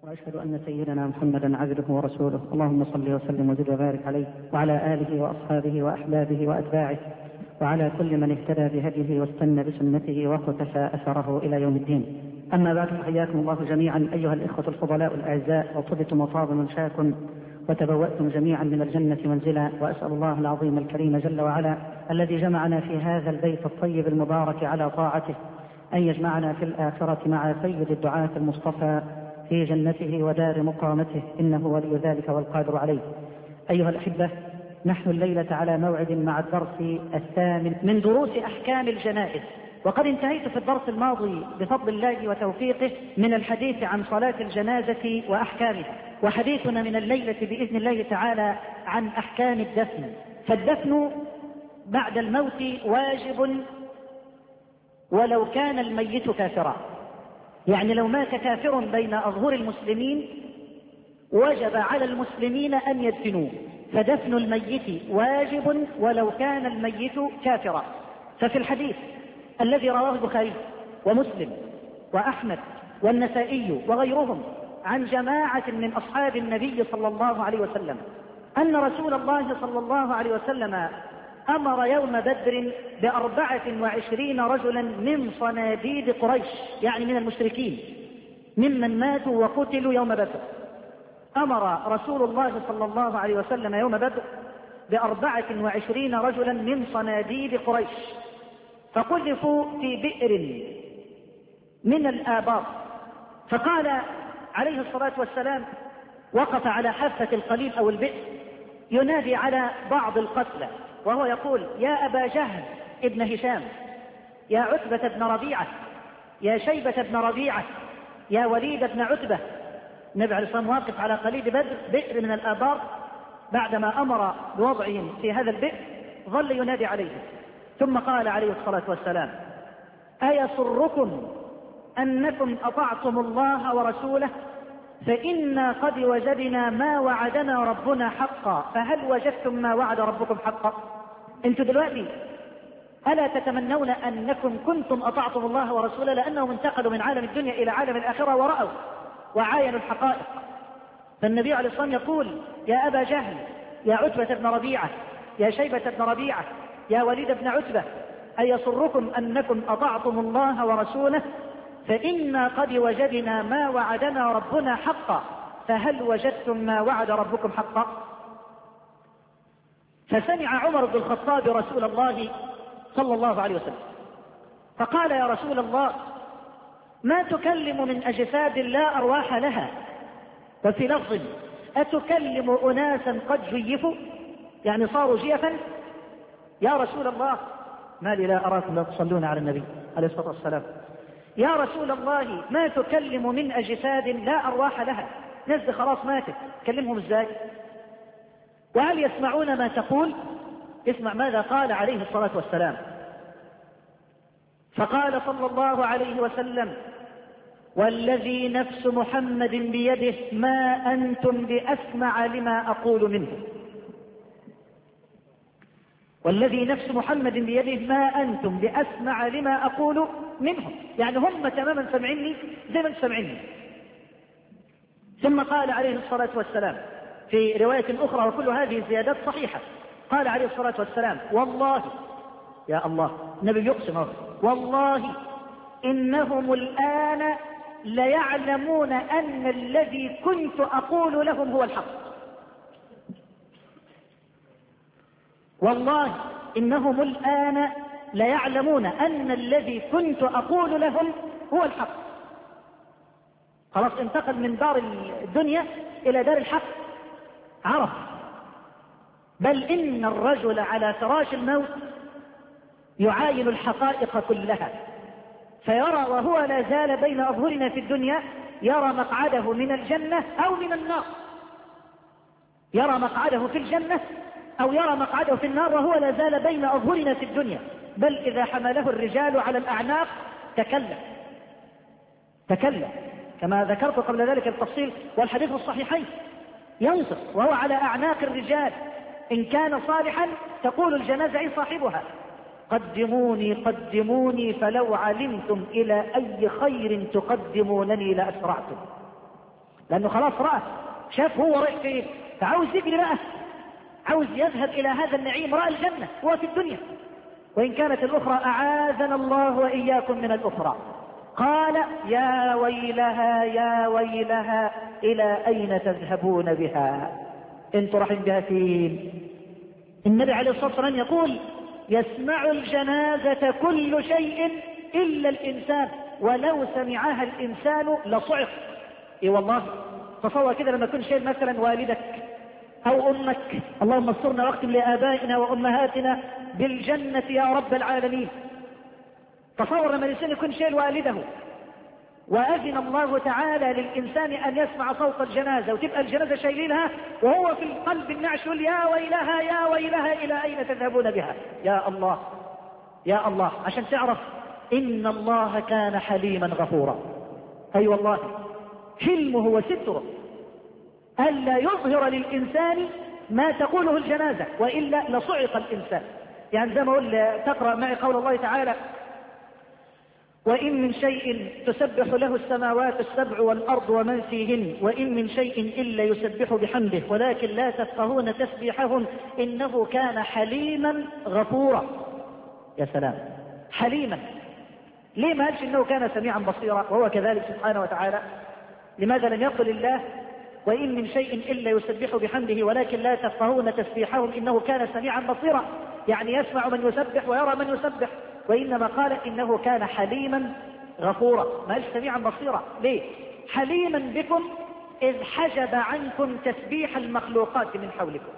وأشهد أن سيدنا محمدا عبده ورسوله. اللهم صل وسلم وزد وبارك عليه وعلى آله وأصحابه وأحبابه وأتباعه وعلى كل من اهتدى بهديه واستنى بسنته واقتفى أثره إلى يوم الدين. أما بعد، حياكم الله جميعا أيها الإخوة الفضلاء الأعزاء، وطبتم وطاب منشاكم وتبوأتم جميعا من الجنة منزلا، وأسأل الله العظيم الكريم جل وعلا الذي جمعنا في هذا البيت الطيب المبارك على طاعته أن يجمعنا في الآخرة مع سيد الدعاة المصطفى في جنته ودار مقامته، إنه ولي ذلك والقادر عليه. أيها الأحبة، نحن الليلة على موعد مع الدرس الثامن من دروس أحكام الجنائز، وقد انتهيت في الدرس الماضي بفضل الله وتوفيقه من الحديث عن صلاة الجنازة وأحكامها، وحديثنا من الليلة بإذن الله تعالى عن أحكام الدفن. فالدفن بعد الموت واجب ولو كان الميت كافرا، يعني لو مات كافر بين أظهر المسلمين وجب على المسلمين أن يدفنوه، فدفن الميت واجب ولو كان الميت كافرا. ففي الحديث الذي رواه البخاري ومسلم وأحمد والنسائي وغيرهم عن جماعة من أصحاب النبي صلى الله عليه وسلم أن رسول الله صلى الله عليه وسلم أمر يوم بدر ب24 رجلا من صناديد قريش، يعني من المشركين ممن ماتوا وقتلوا يوم بدر. أمر رسول الله صلى الله عليه وسلم يوم بدر ب24 رجلا من صناديد قريش، فقذفوا في بئر من الآبار. فقال عليه الصلاة والسلام، وقف على حافة القليل أو البئر ينادي على بعض القتلى وهو يقول: يا أبا جهل ابن هشام، يا عتبة بن ربيعة، يا شيبة بن ربيعة، يا وليد بن عتبة. النبي عليه الصلاة والسلام واقف على قليل بدر بئر من الآبار بعدما أمر بوضعهم في هذا البئر، ظل ينادي عليهم، ثم قال عليه الصلاة والسلام: أيسركم أنكم أطعتم الله ورسوله؟ فإنا قد وجدنا ما وعدنا ربنا حقا، فهل وجدتم ما وعد ربكم حقا؟ انتوا دلوقتي ألا تتمنون أنكم كنتم أطعتم الله ورسوله، لأنهم انتقلوا من عالم الدنيا إلى عالم الآخرة ورأوا وعاينوا الحقائق. فالنبي عليه الصلاة والسلام يقول: يا أبا جهل، يا عتبة بن ربيعة، يا شيبة بن ربيعة، يا وليد بن عتبة، أيسركم أنكم أطعتم الله ورسوله؟ فإنا قد وجدنا ما وعدنا ربنا حقا، فهل وجدتم ما وعد ربكم حقا؟ فسمع عمر بن الخطاب رسول الله صلى الله عليه وسلم فقال: يا رسول الله، ما تكلم من أجساد لا أرواح لها؟ وفي لفظ: أتكلم أناسا قد جيفوا، يعني صاروا جيفا؟ يا رسول الله، ما لي لا أراكم لا تصلون على النبي عليه الصلاة والسلام. يا رسول الله، ما تكلم من أجساد لا أرواح لها؟ ناس خلاص ماتت، تكلمهم ازاي؟ وهل يسمعون ما تقول؟ اسمع ماذا قال عليه الصلاة والسلام. فقال صلى الله عليه وسلم: والذي نفس محمد بيده ما أنتم بأسمع لما أقول منه. والذي نفس محمد بيده ما أنتم بأسمع لما أقول منهم، يعني هم تماما سمعني زي ما سمعني. ثم قال عليه الصلاة والسلام في رواية أخرى، وكل هذه الزيادات صحيحة، قال عليه الصلاة والسلام: والله، يا الله، النبي يقسم: والله إنهم الآن ليعلمون أن الذي كنت أقول لهم هو الحق. والله إنهم الآن ليعلمون أن الذي كنت أقول لهم هو الحق. خلاص انتقل من دار الدنيا إلى دار الحق، عرف. بل إن الرجل على فراش الموت يعاين الحقائق كلها، فيرى وهو لا زال بين أظهرنا في الدنيا، يرى مقعده من الجنة أو من النار، يرى مقعده في الجنة أو يرى مقعده في النار وهو لا زال بين أظهرنا في الدنيا. بل إذا حمله الرجال على الأعناق تكلم كما ذكرت قبل ذلك التفصيل والحديث الصحيحين، ينصر وهو على أعناق الرجال. إن كان صالحا تقول الجنازة أي صاحبها: قدموني قدموني فلو علمتم إلى أي خير تقدمونني لأسرعتم. لأنه خلاص رأى، شاف هو رايح فين، فعاوز يجري بقى، عاوز يذهب إلى هذا النعيم، رأى الجنة هو في الدنيا، وإن كانت الأخرى أعاذنا الله وإياكم من الأخرى. قال يا ويلها يا ويلها إلى أين تذهبون بها؟ انتوا رايحين بها فين؟ النبي عليه الصلاة والسلام يقول يسمع الجنازة كل شيء إلا الإنسان، ولو سمعها الإنسان لصعق. إيه والله، تصور كده لما تكون شايل مثلا والدك أو أمك، اللهم استرنا واختم لآبائنا وأمهاتنا بالجنة يا رب العالمين. تصور لما الإنسان يكون شايل والده وأذن الله تعالى للإنسان أن يسمع صوت الجنازة، وتبقى الجنازة شايلينها وهو في القلب النعش يقول يا ويلها يا ويلها إلى أين تذهبون بها؟ يا الله يا الله، عشان تعرف إن الله كان حليما غفورا. أي والله حلمه وستره ألا يظهر للإنسان ما تقوله الجنازة، وإلا لصعق الإنسان. يعني زي ما أقول تقرأ معي قول الله تعالى وإن من شيء تسبح له السماوات السبع والأرض ومن فيهن وإن من شيء إلا يسبح بحمده ولكن لا تفقهون تسبيحهم إنه كان حليما غفورا. يا سلام، حليما. ليه ما قالش إنه كان سميعا بصيرا وهو كذلك سبحانه وتعالى؟ لماذا لم يقل الله وإن من شيء إلا يسبح بحمده ولكن لا تفقهون تسبيحهم إنه كان سميعا بصيرا؟ يعني يسمع من يسبح ويرى من يسبح، وإنما قال إنه كان حليما غفورا، ما قالش سميعا بصيرا. ليه؟ حليما بكم إذ حجب عنكم تسبيح المخلوقات من حولكم.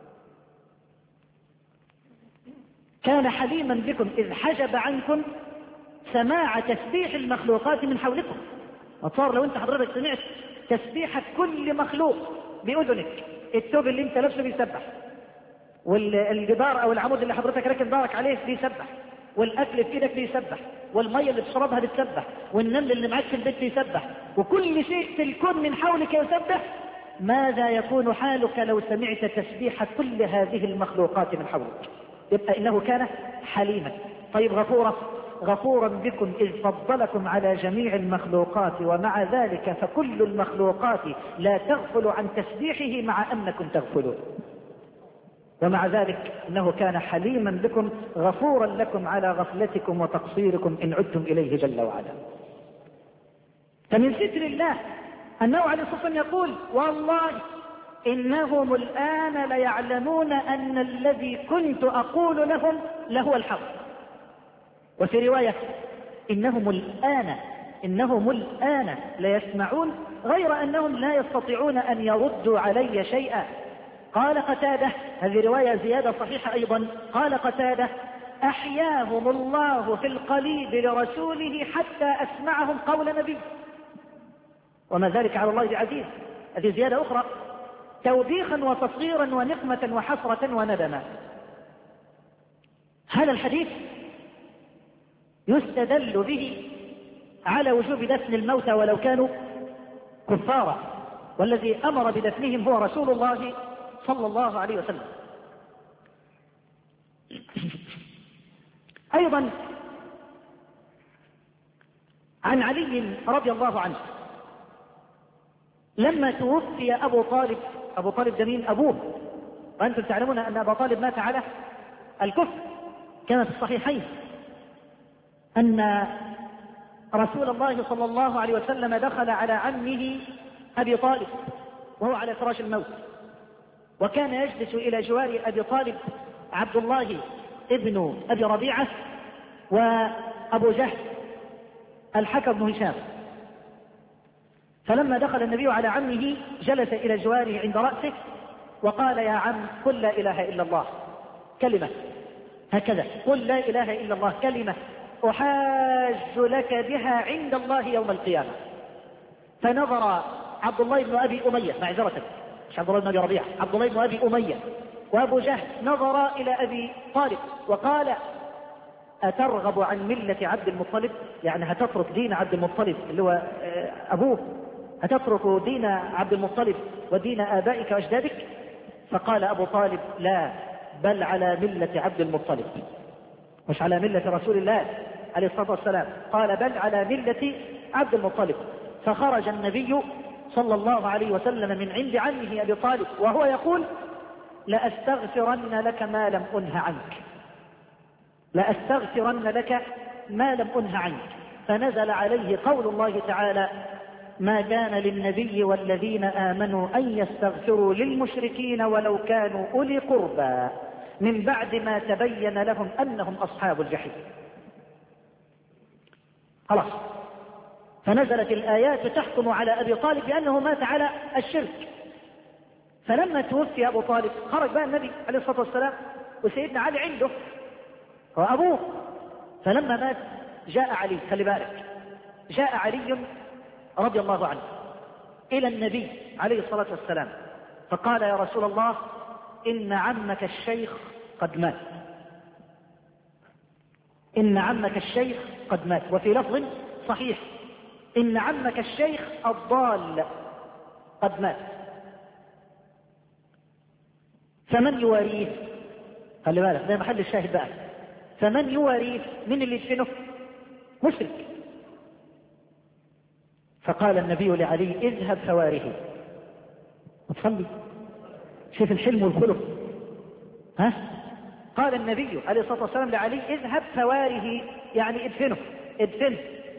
كان حليما بكم إذ حجب عنكم سماع تسبيح المخلوقات من حولكم. أتصور لو أنت حضرتك سمعت تسبيحك كل مخلوق بأذنك، الثوب اللي أنت لابسه بيسبح، والجدار أو العمود اللي حضرتك راكب دارك عليه بيسبح، والأكل في إيدك بيسبح، والمية اللي تشربها بتسبح، والنمل اللي معاك في البيت بيسبح، وكل شيء في الكون من حولك يسبح. ماذا يكون حالك لو سمعت تسبيح كل هذه المخلوقات من حولك؟ يبقى إنه كان حليما. طيب غفورا بكم إذ فضلكم على جميع المخلوقات ومع ذلك فكل المخلوقات لا تغفل عن تسبيحه مع أنكم تغفلون. ومع ذلك إنه كان حليما بكم غفورا لكم على غفلتكم وتقصيركم إن عدتم إليه جل وعلا. فمن ستر الله أنه عليه الصلاة والسلام يقول والله إنهم الآن ليعلمون أن الذي كنت أقول لهم لهو الحق. وفي رواية إنهم الآن ليسمعون غير أنهم لا يستطيعون أن يردوا علي شيئا. قال قتادة، هذه رواية زيادة صحيحة أيضا، قال قتادة أحياهم الله في القليب لرسوله حتى أسمعهم قول نبي وما ذلك على الله بعزيز. هذه زيادة أخرى توبيخا وتصغيرا ونقمة وحسرة وندما. هذا الحديث يستدل به على وجوب دفن الموتى ولو كانوا كفارا، والذي أمر بدفنهم هو رسول الله صلى الله عليه وسلم. أيضا عن علي رضي الله عنه لما توفي أبو طالب ده مين؟ أبوه، وأنتم تعلمون أن أبا طالب مات على الكفر. كان في الصحيحين أن رسول الله صلى الله عليه وسلم دخل على عمه أبي طالب وهو على فراش الموت، وكان يجلس إلى جوار أبي طالب عبد الله ابن أبي ربيعة وأبو جهل الحكم بن هشام. فلما دخل النبي على عمه جلس إلى جواره عند رأسه وقال يا عم قل لا إله إلا الله كلمة، هكذا قل لا إله إلا الله كلمة أحاج لك بها عند الله يوم القيامة. فنظر عبد الله بن أبي أمية، معذرة مش عبد الله بن أبي ربيعة، عبد الله بن أبي أمية وأبو جهل نظر إلى أبي طالب وقال أترغب عن ملة عبد المطلب؟ يعني هتترك دين عبد المطلب اللي هو أبوه، هتترك دين عبد المطلب ودين آبائك وأجدادك؟ فقال أبو طالب لا، بل على ملة عبد المطلب، مش على ملة رسول الله عليه الصلاة والسلام، قال بل على ملة عبد المطلب. فخرج النبي صلى الله عليه وسلم من عند عمه أبي طالب وهو يقول: لأستغفرن لك ما لم أنه عنك، لأستغفرن لك ما لم أنه عنك. فنزل عليه قول الله تعالى: ما كان للنبي والذين آمنوا أن يستغفروا للمشركين ولو كانوا أولي قربى من بعد ما تبين لهم أنهم أصحاب الجحيم. خلاص، فنزلت الآيات تحكم على أبي طالب بأنه مات على الشرك. فلما توفي أبو طالب خرج بقى النبي عليه الصلاة والسلام وسيدنا علي عنده هو أبوه. فلما مات جاء علي، خلي بالك، جاء علي رضي الله عنه إلى النبي عليه الصلاة والسلام فقال: يا رسول الله، إن عمك الشيخ قد مات، إن عمك الشيخ قد مات. وفي لفظ صحيح: إن عمك الشيخ الضال قد مات، فمن يواريه؟ خلي بالك، ده محل الشاهد بقى. فمن يواريه؟ من اللي يدفنه؟ مشرك. فقال النبي لعلي: اذهب فواره. تصلي، شوف الحلم والخلق. ها؟ قال النبي عليه الصلاة والسلام لعلي: اذهب فواره، يعني ادفنه، ادفنه،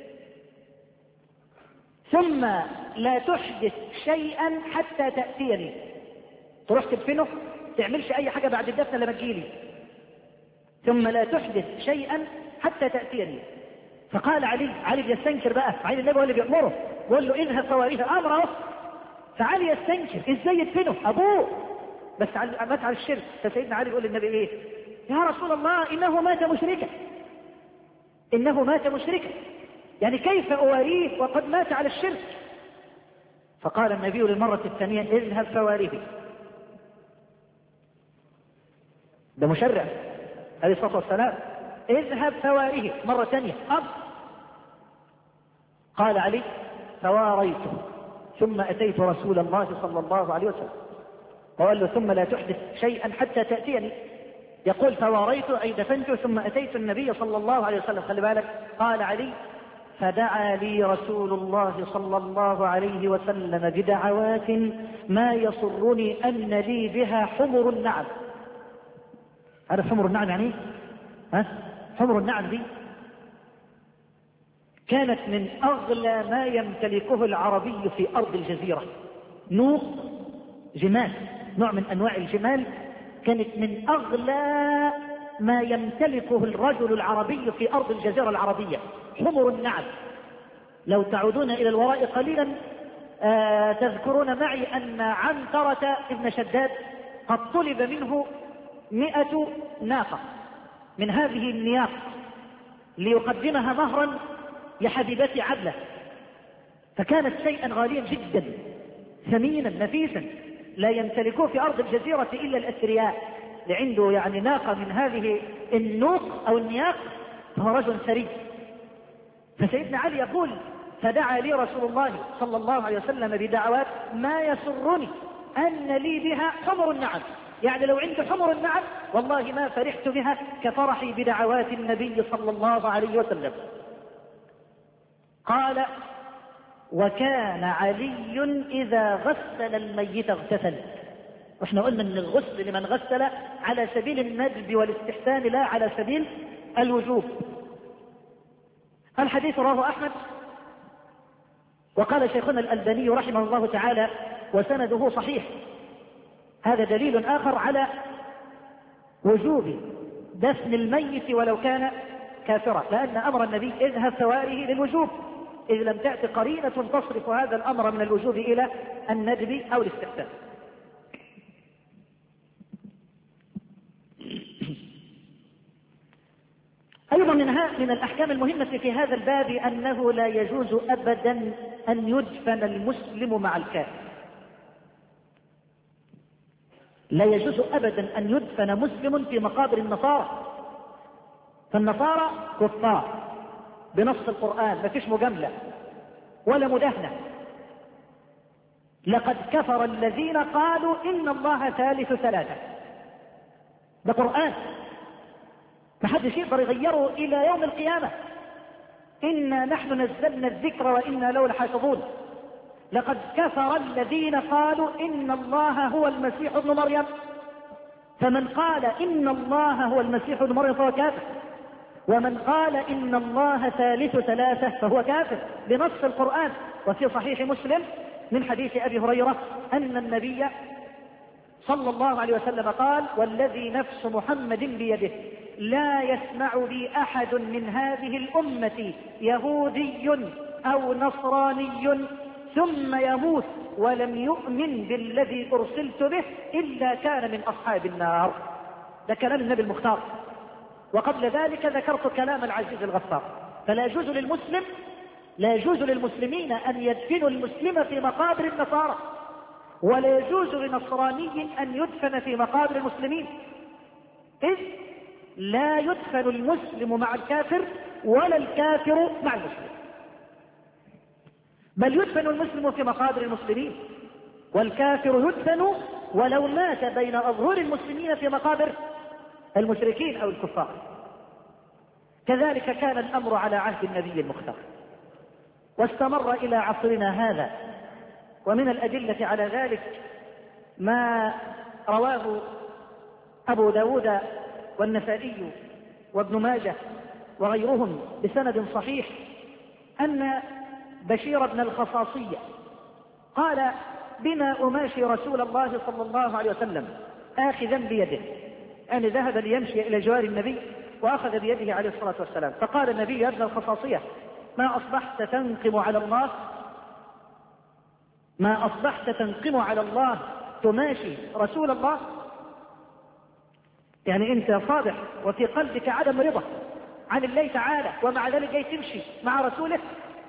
ثم لا تحدث شيئا حتى تأتيني. تروح تدفنه، تعملش اي حاجة بعد الدفن لما تجيلي، ثم لا تحدث شيئا حتى تأتيني. فقال علي بيستنكر بقى، علي النبي هو اللي بيأمره، بيقول له: اذهب فواريه، امره. فعلي يستنكر، ازاي يدفنه؟ ابوه بس مات على الشرك. فسيدنا علي يقول للنبي ايه؟ يا رسول الله، انه مات مشركا، انه مات مشركا، يعني كيف اواريه وقد مات على الشرك؟ فقال النبي للمرة الثانية: اذهب فواريه. ده مشرع عليه الصلاة والسلام، اذهب فواريه مرة ثانية. قال علي: فواريته، ثم أتيت رسول الله صلى الله عليه وسلم وقال له: ثم لا تحدث شيئا حتى تأتيني. يقول: فواريته أي دفنته، ثم أتيت النبي صلى الله عليه وسلم. خلي بالك، قال علي: فدعا لي رسول الله صلى الله عليه وسلم بدعوات ما يسرني أن لي بها حمر النعم. عارف حمر النعم يعني ايه؟ حمر النعم دي كانت من أغلى ما يمتلكه العربي في أرض الجزيرة. نوق جمال، نوع من أنواع الجمال، كانت من أغلى ما يمتلكه الرجل العربي في أرض الجزيرة العربية، حمر النعم. لو تعودون إلى الوراء قليلا تذكرون معي أن عنترة ابن شداد قد طلب منه 100 ناقة من هذه النياق ليقدمها مهرا لحبيبته عدلة، فكانت شيئا غاليا جدا ثمينا نفيسا لا يمتلكه في أرض الجزيرة إلا الأثرياء. لعنده يعني ناقة من هذه النوق أو النياق فهو رجل ثري. فسيدنا علي يقول: فدعا لي رسول الله صلى الله عليه وسلم بدعوات ما يسرني أن لي بها حمر النعم، يعني لو عندي حمر النعم والله ما فرحت بها كفرحي بدعوات النبي صلى الله عليه وسلم. قال: وكان علي إذا غسل الميت اغتسل. واحنا قلنا ان الغسل لمن غسل على سبيل الندب والاستحسان لا على سبيل الوجوب. الحديث رواه أحمد، وقال شيخنا الألباني رحمه الله تعالى: وسنده صحيح. هذا دليل آخر على وجوب دفن الميت ولو كان كافرا، لأن أمر النبي اذهب فواره للوجوب، إذ لم تأتي قرينة تصرف هذا الأمر من الوجوب إلى الندب أو الاستحسان. أيضا من الأحكام المهمة في هذا الباب أنه لا يجوز أبدا أن يدفن المسلم مع الكافر. لا يجوز أبدا أن يدفن مسلم في مقابر النصارى، فالنصارى كفار بنص القرآن، ما فيش مجاملة ولا مداهنة. لقد كفر الذين قالوا إن الله ثالث ثلاثة، ده قرآن ما حدش يقدر يغيره إلى يوم القيامة. إنا نحن نزلنا الذكر وإنا له لحافظون. لقد كفر الذين قالوا إن الله هو المسيح ابن مريم. فمن قال إن الله هو المسيح ابن مريم فهو كافر، ومن قال إن الله ثالث ثلاثة فهو كافر بنص القرآن. وفي صحيح مسلم من حديث أبي هريرة أن النبي صلى الله عليه وسلم قال: والذي نفس محمد بيده لا يسمع بي أحد من هذه الأمة يهودي أو نصراني ثم يموت ولم يؤمن بالذي أرسلت به إلا كان من أصحاب النار. ده كلام النبي المختار. وقبل ذلك ذكرت كلام العزيز الغفار. فلا يجوز للمسلمين أن يدفنوا المسلم في مقابر النصارى، ولا يجوز لنصراني أن يدفن في مقابر المسلمين، إذ لا يدفن المسلم مع الكافر ولا الكافر مع المسلم، بل يدفن المسلم في مقابر المسلمين، والكافر يدفن ولو مات بين أظهر المسلمين في مقابر المشركين أو الكفار. كذلك كان الأمر على عهد النبي المختار، واستمر إلى عصرنا هذا. ومن الأدلة على ذلك ما رواه أبو داود والنسائي وابن ماجه وغيرهم بسند صحيح أن بشير بن الخصاصية قال: بما أماشي رسول الله صلى الله عليه وسلم آخذا بيده، يعني ذهب ليمشي إلى جوار النبي وأخذ بيده عليه الصلاة والسلام، فقال النبي: يا ابن الخصاصية ما أصبحت تنقم على الله؟ ما أصبحت تنقم على الله تماشي رسول الله؟ يعني أنت صادح وفي قلبك عدم رضا عن الله تعالى، ومع ذلك جاي تمشي مع رسوله؟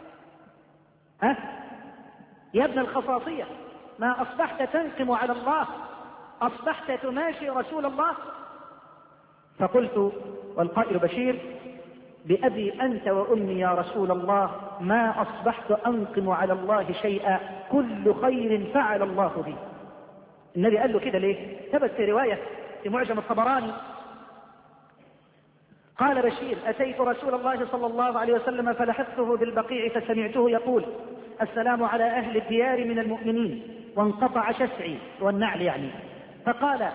يا ابن الخصاصية ما أصبحت تنقم على الله، أصبحت تماشي رسول الله؟ فقلت والقائل بشير: بأبي أنت وأمي يا رسول الله ما أصبحت أنقم على الله شيئا، كل خير فعل الله به. النبي قال له كده ليه؟ ثبت في رواية في معجم الطبراني. قال بشير: أتيت رسول الله صلى الله عليه وسلم فلحقته بالبقيع فسمعته يقول: السلام على أهل الديار من المؤمنين، وانقطع شسعي والنعل يعني، فقال: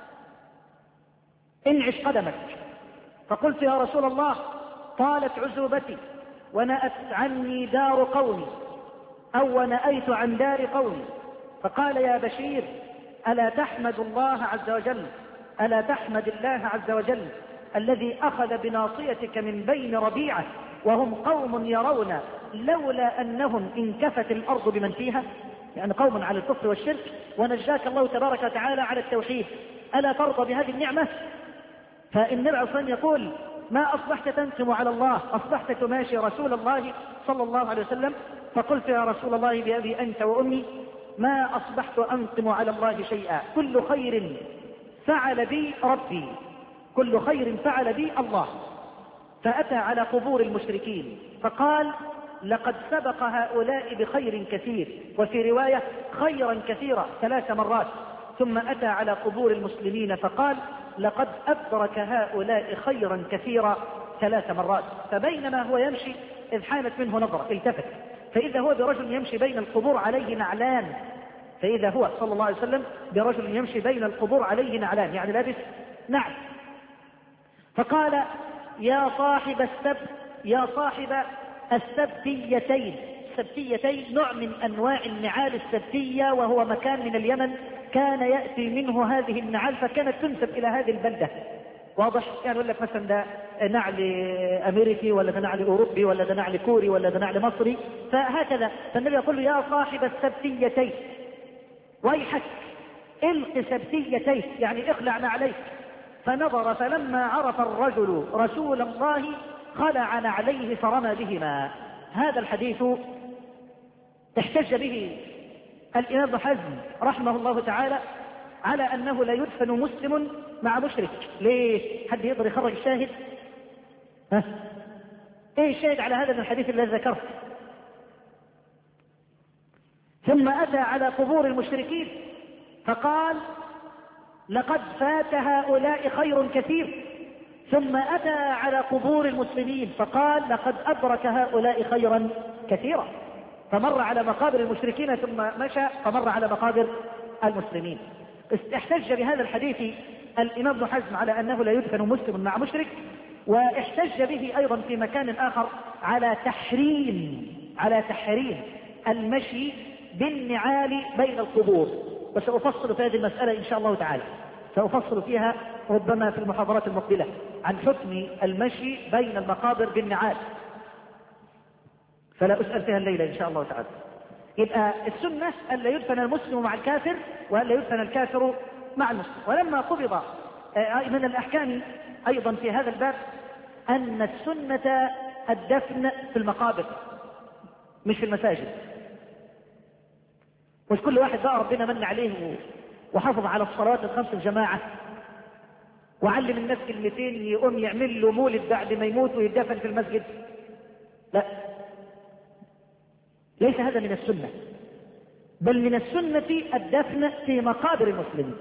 انعش قدمك. فقلت: يا رسول الله طالت عزوبتي ونأت عني دار قومي، أو ونأيت عن دار قومي. فقال: يا بشير ألا تحمد الله عز وجل، ألا تحمد الله عز وجل الذي أخذ بناصيتك من بين ربيعة وهم قوم يرون لولا أنهم انكفت الأرض بمن فيها، يعني قوم على الكفر والشرك ونجاك الله تبارك وتعالى على التوحيد، ألا ترضى بهذه النعمة؟ فالنبي عليه الصلاة يقول: ما أصبحت تنقم على الله، أصبحت تماشي رسول الله صلى الله عليه وسلم. فقلت: يا رسول الله بأبي أنت وأمي ما أصبحت أنقم على الله شيئا، كل خير فعل بي ربي، كل خير فعل بي الله. فأتى على قبور المشركين فقال: لقد سبق هؤلاء بخير كثير، وفي رواية خيرا كثيرا 3 مرات. ثم أتى على قبور المسلمين فقال: لقد أدرك هؤلاء خيرا كثيرا 3 مرات. فبينما هو يمشي إذ حانت منه نظرة التفت، فإذا هو برجل يمشي بين القبور عليه نعلان، فإذا هو صلى الله عليه وسلم برجل يمشي بين القبور عليه نعلان، يعني لابس نعل. فقال: يا صاحب السبت، يا صاحب السبتيتين. السبتيتين نوع من أنواع النعال السبتية، وهو مكان من اليمن كان يأتي منه هذه النعال، فكانت تنسب إلى هذه البلدة. واضح؟ يعني يقول لك مثلا ده نعل أمريكي، ولا ده نعل أوروبي، ولا ده نعل كوري، ولا ده نعل مصري، فهكذا. فالنبي يقول له: يا صاحب السبتيتين ويحك الق سبتيتيه، يعني اخلع نعليك. فنظر فلما عرف الرجل رسول الله خلع نعليه فرمى بهما. هذا الحديث احتج به الإمام ابن حزم رحمه الله تعالى على أنه لا يدفن مسلم مع مشرك. ليه؟ حد يقدر يخرج الشاهد؟ ايه الشاهد على هذا من الحديث الذي ذكرت؟ ثم أتى على قبور المشركين فقال: لقد فات هؤلاء خير كثير. ثم أتى على قبور المسلمين فقال: لقد أدرك هؤلاء خيرا كثيرا. فمر على مقابر المشركين ثم مشى فمر على مقابر المسلمين. احتج بهذا الحديث الإمام ابن حزم على أنه لا يدفن مسلم مع مشرك، واحتج به أيضا في مكان آخر على تحريم المشي بالنعال بين القبور، وسأفصل في هذه المسألة إن شاء الله تعالى، سأفصل فيها ربما في المحاضرات المقبلة عن حكم المشي بين المقابر بالنعال، فلا أسأل فيها الليلة إن شاء الله تعالى. يبقى السنة أن لا يدفن المسلم مع الكافر، وأن لا يدفن الكافر مع المسلم. ولما قبض من الأحكام أيضا في هذا الباب أن السنة الدفن في المقابر مش في المساجد. مش كل واحد بقى ربنا من عليه وحافظ على الصلوات الخمس الجماعة وعلم الناس كلمتين يقوم يعمل له مولد بعد ما يموت ويدفن في المسجد. لا، ليس هذا من السنة، بل من السنة الدفن في مقابر المسلمين،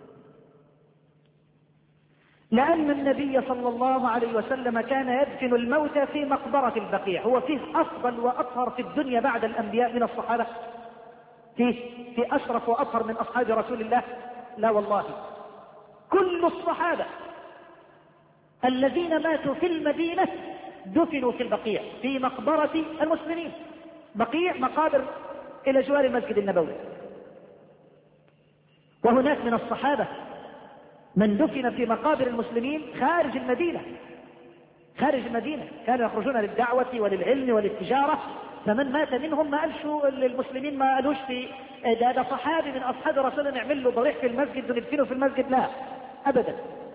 لأن النبي صلى الله عليه وسلم كان يدفن الموتى في مقبرة البقيع. هو فيه أفضل وأطهر في الدنيا بعد الأنبياء من الصحابة؟ في أشرف وأطهر من أصحاب رسول الله؟ لا والله. كل الصحابة الذين ماتوا في المدينة دفنوا في البقيع في مقبرة المسلمين. بقيع مقابر إلى جوار المسجد النبوي. وهناك من الصحابة من دفن في مقابر المسلمين خارج المدينة، كانوا يخرجون للدعوة وللعلم وللتجارة، فمن مات منهم ما قالش للمسلمين، ما قالوش في ده صحابي من أصحاب رسول الله نعمل له ضريح في المسجد وندفنه في المسجد، لا أبدا،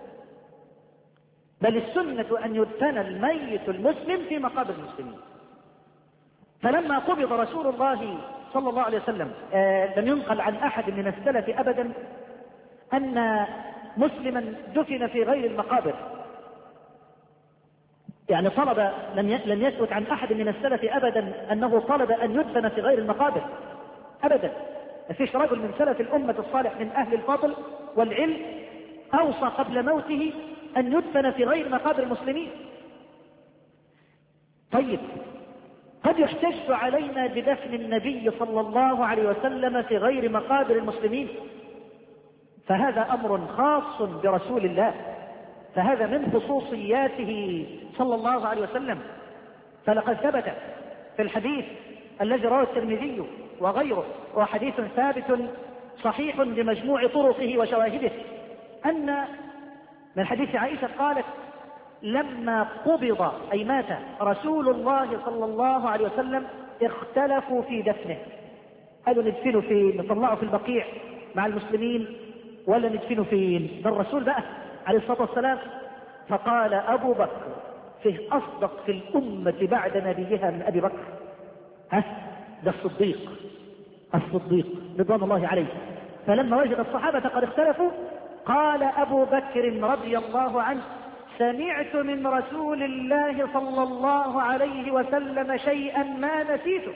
بل السنة أن يدفن الميت المسلم في مقابر المسلمين. فلما قبض رسول الله صلى الله عليه وسلم لم ينقل عن أحد من السلف أبدا أن مسلما دفن في غير المقابر، يعني طلب، لم يثبت عن أحد من السلف أبدا أنه طلب أن يدفن في غير المقابر أبدا. ما فيش رجل من سلف الأمة الصالح من أهل الفضل والعلم أوصى قبل موته أن يدفن في غير مقابر المسلمين. طيب، قد يحتج علينا بدفن النبي صلى الله عليه وسلم في غير مقابر المسلمين، فهذا أمر خاص برسول الله، فهذا من خصوصياته صلى الله عليه وسلم. فلقد ثبت في الحديث الذي رواه الترمذي وغيره، وحديث ثابت صحيح بمجموع طرقه وشواهده، أن من حديث عائشة قالت: لما قبض أي مات رسول الله صلى الله عليه وسلم اختلفوا في دفنه، قالوا ندفنه فين؟ نطلعه في البقيع مع المسلمين ولا ندفنه فين؟ ده الرسول بقى عليه الصلاة والسلام. فقال أبو بكر: فيه أصدق في الأمة بعد نبيها من أبي بكر؟ ده الصديق رضوان الله عليه. فلما وجد الصحابة قد اختلفوا قال أبو بكر رضي الله عنه: سمعت من رسول الله صلى الله عليه وسلم شيئا ما نسيته.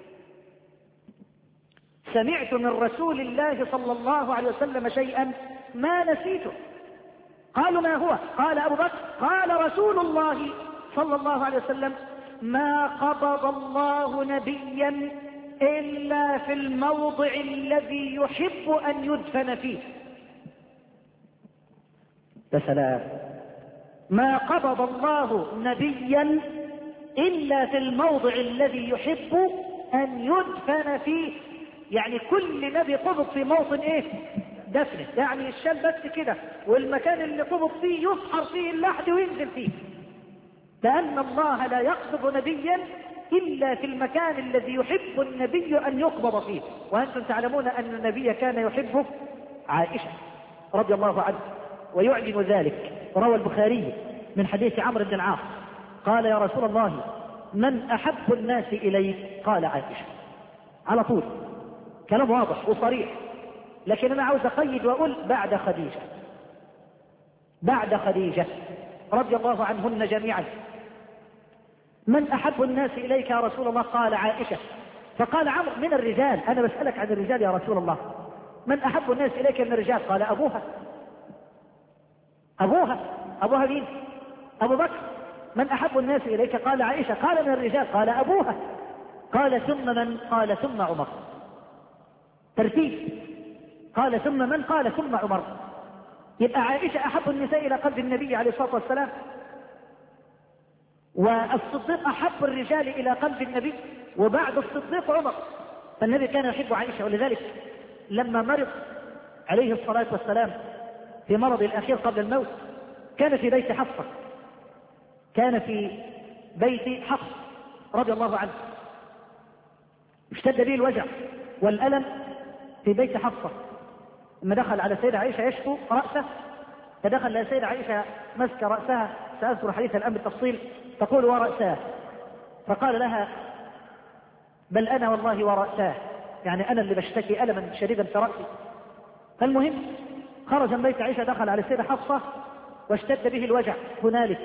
سمعت من رسول الله صلى الله عليه وسلم شيئا ما نسيته. قالوا: ما هو؟ قال أبو بكر: قال رسول الله صلى الله عليه وسلم: ما قبض الله نبيا إلا في الموضع الذي يحب أن يدفن فيه. يا سلام! ما قبض الله نبيا إلا في الموضع الذي يحب أن يدفن فيه. يعني كل نبي قبض في موطن ايه؟ دفنه، يعني الشال بس كده، والمكان اللي قبض فيه يسحر فيه اللحد وينزل فيه، لأن الله لا يقبض نبيا إلا في المكان الذي يحب النبي أن يقبض فيه. وأنتم تعلمون أن النبي كان يحب عائشة رضي الله عنه ويعلن ذلك. روى البخاري من حديث عمرو بن العاص قال: يا رسول الله، من أحب الناس إليك؟ قال: عائشة. على طول، كلام واضح وصريح. لكن أنا عاوز أقيد وأقول: بعد خديجة رضي الله عنهن جميعا. من أحب الناس إليك يا رسول الله؟ قال: عائشة. فقال عمرو: من الرجال؟ أنا بسألك عن الرجال يا رسول الله، من أحب الناس إليك من الرجال؟ قال: أبوها. مين؟ أبو بكر. من أحب الناس إليك؟ قال: عائشة. قال: من الرجال؟ قال: أبوها. قال ثم من؟ قال ثم عمر. ترتيب. قال ثم من؟ قال ثم عمر. يبقى عائشة أحب النساء إلى قلب النبي عليه الصلاة والسلام، والصديق أحب الرجال إلى قلب النبي، وبعد الصديق عمر. فالنبي كان يحب عائشة، ولذلك لما مرض عليه الصلاة والسلام في مرض الأخير قبل الموت كان في بيت حفصة، كان في بيت حفص رضي الله عنه، اشتد به الوجع والألم في بيت حفصة. لما دخل على سيدة عائشة يشكو رأسه، فدخل على سيدة عائشة مسك رأسها، سأذكر حديث الآن بالتفصيل، تقول ورأساه، فقال لها بل أنا والله ورأساه، يعني أنا اللي بشتكي ألما شديدا في رأسي. فالمهم خرج من بيت عائشة دخل على السيدة حفصة واشتد به الوجع هنالك،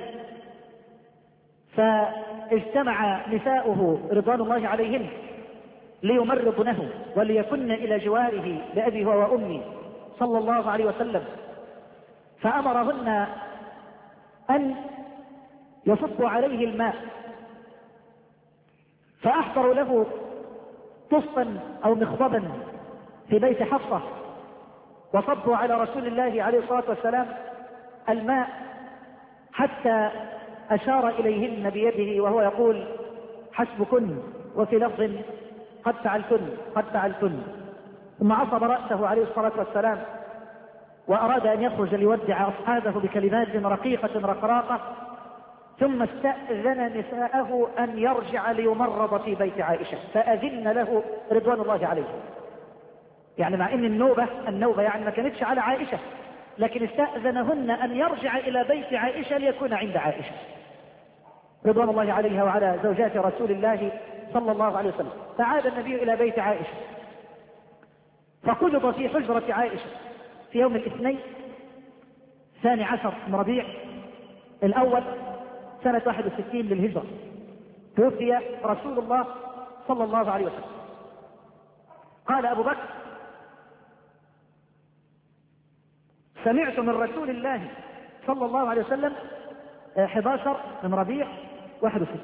فاجتمع نساؤه رضوان الله عليهن ليمرضنه وليكن إلى جواره بأبي هو وأمي صلى الله عليه وسلم، فأمرهن أن يصبوا عليه الماء، فأحضروا له طصا أو مخضبا في بيت حفصة، وصبوا على رسول الله عليه الصلاة والسلام الماء حتى أشار إليهن بيده وهو يقول حسبكن، وفي لفظ قد فعلتن قد فعلتن. ثم عصب رأسه عليه الصلاة والسلام وأراد أن يخرج ليودع أصحابه بكلمات رقيقة رقراقة، ثم استأذن نساءه أن يرجع ليمرض في بيت عائشة، فأذن له رضوان الله عليه. يعني مع أن النوبة يعني ما كانتش على عائشة، لكن استأذنهن أن يرجع إلى بيت عائشة ليكون عند عائشة رضوان الله عليها وعلى زوجات رسول الله صلى الله عليه وسلم. فعاد النبي إلى بيت عائشة، فقبض في حجرة عائشة في يوم الاثنين 12 من ربيع الأول سنة 61 للهجرة، توفي رسول الله صلى الله عليه وسلم. قال أبو بكر سمعت من رسول الله صلى الله عليه وسلم 11 من ربيع 61.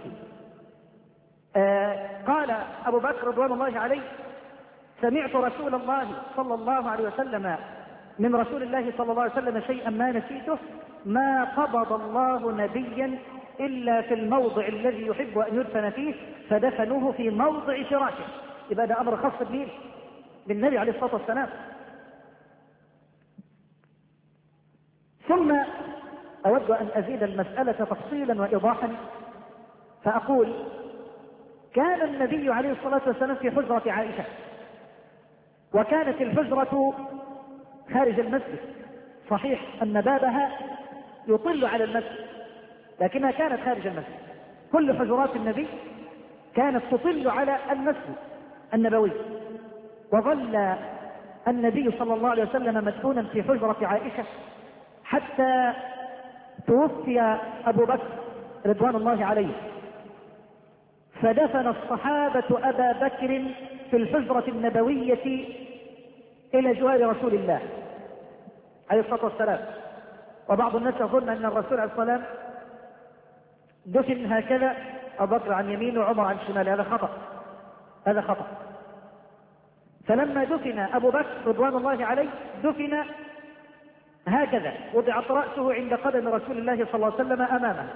قال أبو بكر رضوان الله عليه سمعت رسول الله صلى الله عليه وسلم من رسول الله صلى الله عليه وسلم شيئا ما نسيته، ما قبض الله نبيا إلا في الموضع الذي يحب أن يدفن فيه فدفنوه في موضع فراشه. يبقى ده أمر خاص بالنبي عليه الصلاة والسلام. ثم أود أن أزيد المسألة تفصيلا وإيضاحا، فأقول كان النبي عليه الصلاة والسلام في حجرة عائشة، وكانت الحجرة خارج المسجد، صحيح أن بابها يطل على المسجد لكنها كانت خارج المسجد. كل حجرات النبي كانت تطل على المسجد النبوي، وظل النبي صلى الله عليه وسلم مدفونا في حجرة عائشة حتى توفي أبو بكر رضوان الله عليه، فدفن الصحابة أبا بكر في الحجرة النبوية إلى جوار رسول الله عليه الصلاة والسلام. وبعض الناس يظن أن الرسول عليه الصلاة والسلام دفن هكذا، أبو بكر عن يمينه وعمر عن شماله، هذا خطأ. فلما دفن أبو بكر رضوان الله عليه دفن هكذا، وضعت رأسه عند قدم رسول الله صلى الله عليه وسلم أمامه.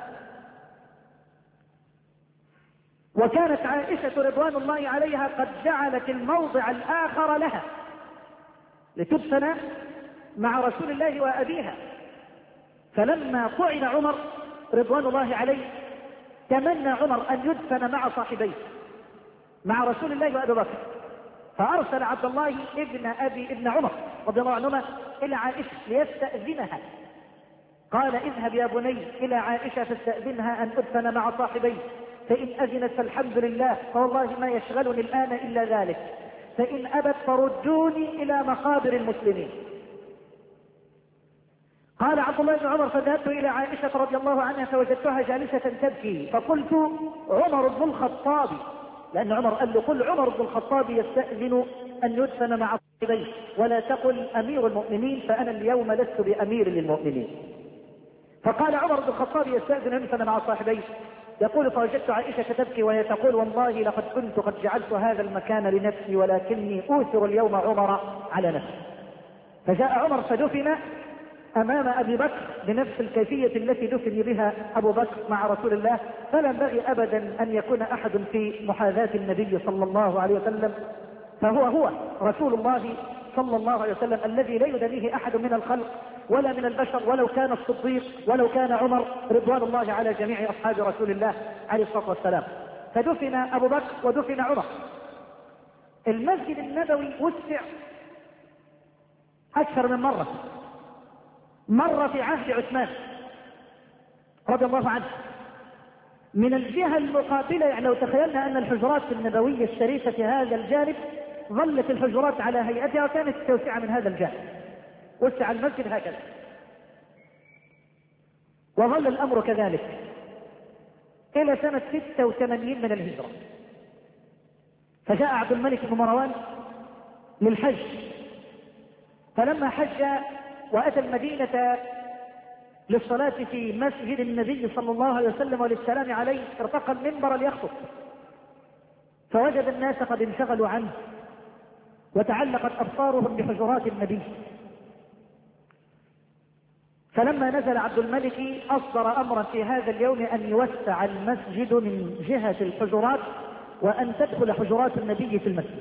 وكانت عائشة رضوان الله عليها قد جعلت الموضع الآخر لها لتدفن مع رسول الله وأبيها. فلما طعن عمر رضوان الله عليه تمنى عمر أن يدفن مع صاحبيه، مع رسول الله وأبي بكر، فأرسل عبد الله ابن عمر رضي الله عنهما إلى عائشة ليستأذنها. قال اذهب يا بني إلى عائشة فاستأذنها أن أدفن مع صاحبي، فإن أذنت فالحمد لله، فوالله ما يشغلني الآن إلا ذلك، فإن أبت فردوني إلى مقابر المسلمين. قال عبد الله بن عمر فذهبت إلى عائشة رضي الله عنها فوجدتها جالسة تبكي، فقلت عمر بن الخطاب، لأن عمر قال له قل عمر بن الخطاب يستأذن أن يدفن مع صاحبيه، ولا تقل أمير المؤمنين فأنا اليوم لست بأمير للمؤمنين. فقال عمر بن الخطاب يستأذن أن يدفن مع صاحبيه، يقول فوجدت عائشة تبكي وهي تقول والله لقد كنت قد جعلت هذا المكان لنفسي ولكني أوثر اليوم عمر على نفسي. فجاء عمر فدفن أمام أبي بكر بنفس الكيفية التي دفن بها أبو بكر مع رسول الله. فلا ينبغي أبدا أن يكون أحد في محاذاة النبي صلى الله عليه وسلم، فهو رسول الله صلى الله عليه وسلم الذي لا يدنيه أحد من الخلق ولا من البشر، ولو كان الصديق ولو كان عمر رضوان الله على جميع أصحاب رسول الله عليه الصلاة والسلام. فدفن أبو بكر ودفن عمر. المسجد النبوي وسع أكثر من مرة في عهد عثمان رضي الله عنه. من الجهة المقابلة، يعني لو تخيلنا أن الحجرات النبوية الشريفة في هذا الجانب ظلت الحجرات على هيئتها وكانت التوسعة من هذا الجانب، وسع المسجد هكذا، وظل الأمر كذلك إلى سنة 86 من الهجرة. فجاء عبد الملك بن مروان للحج، فلما حج وأتى المدينة للصلاة في مسجد النبي صلى الله عليه وسلم وللسلام عليه ارتقى المنبر ليخطب، فوجد الناس قد انشغلوا عنه وتعلقت أبصارهم بحجرات النبي. فلما نزل عبد الملك أصدر أمرا في هذا اليوم أن يوسع المسجد من جهة الحجرات وأن تدخل حجرات النبي في المسجد.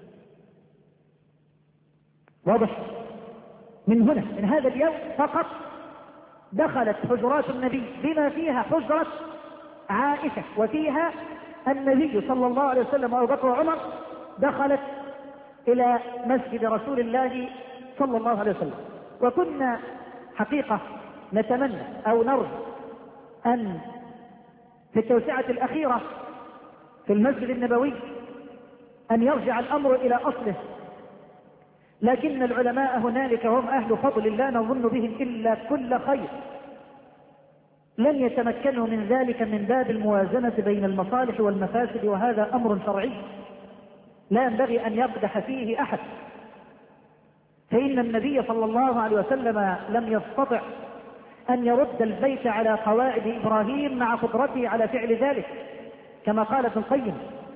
واضح؟ من هنا من هذا اليوم فقط دخلت حجرات النبي بما فيها حجرة عائشة وفيها النبي صلى الله عليه وسلم وأبو بكر وعمر، دخلت إلى مسجد رسول الله صلى الله عليه وسلم. وكنا حقيقة نتمنى أو نرجو أن في التوسعة الأخيرة في المسجد النبوي أن يرجع الأمر إلى أصله، لكن العلماء هنالك هم أهل فضل لا نظن بهم إلا كل خير، لن يتمكنوا من ذلك من باب الموازنة بين المصالح والمفاسد، وهذا أمر شرعي لا ينبغي أن يقدح فيه أحد. فإن النبي صلى الله عليه وسلم لم يستطع أن يرد البيت على قواعد إبراهيم مع قدرته على فعل ذلك، كما قال ابن القيم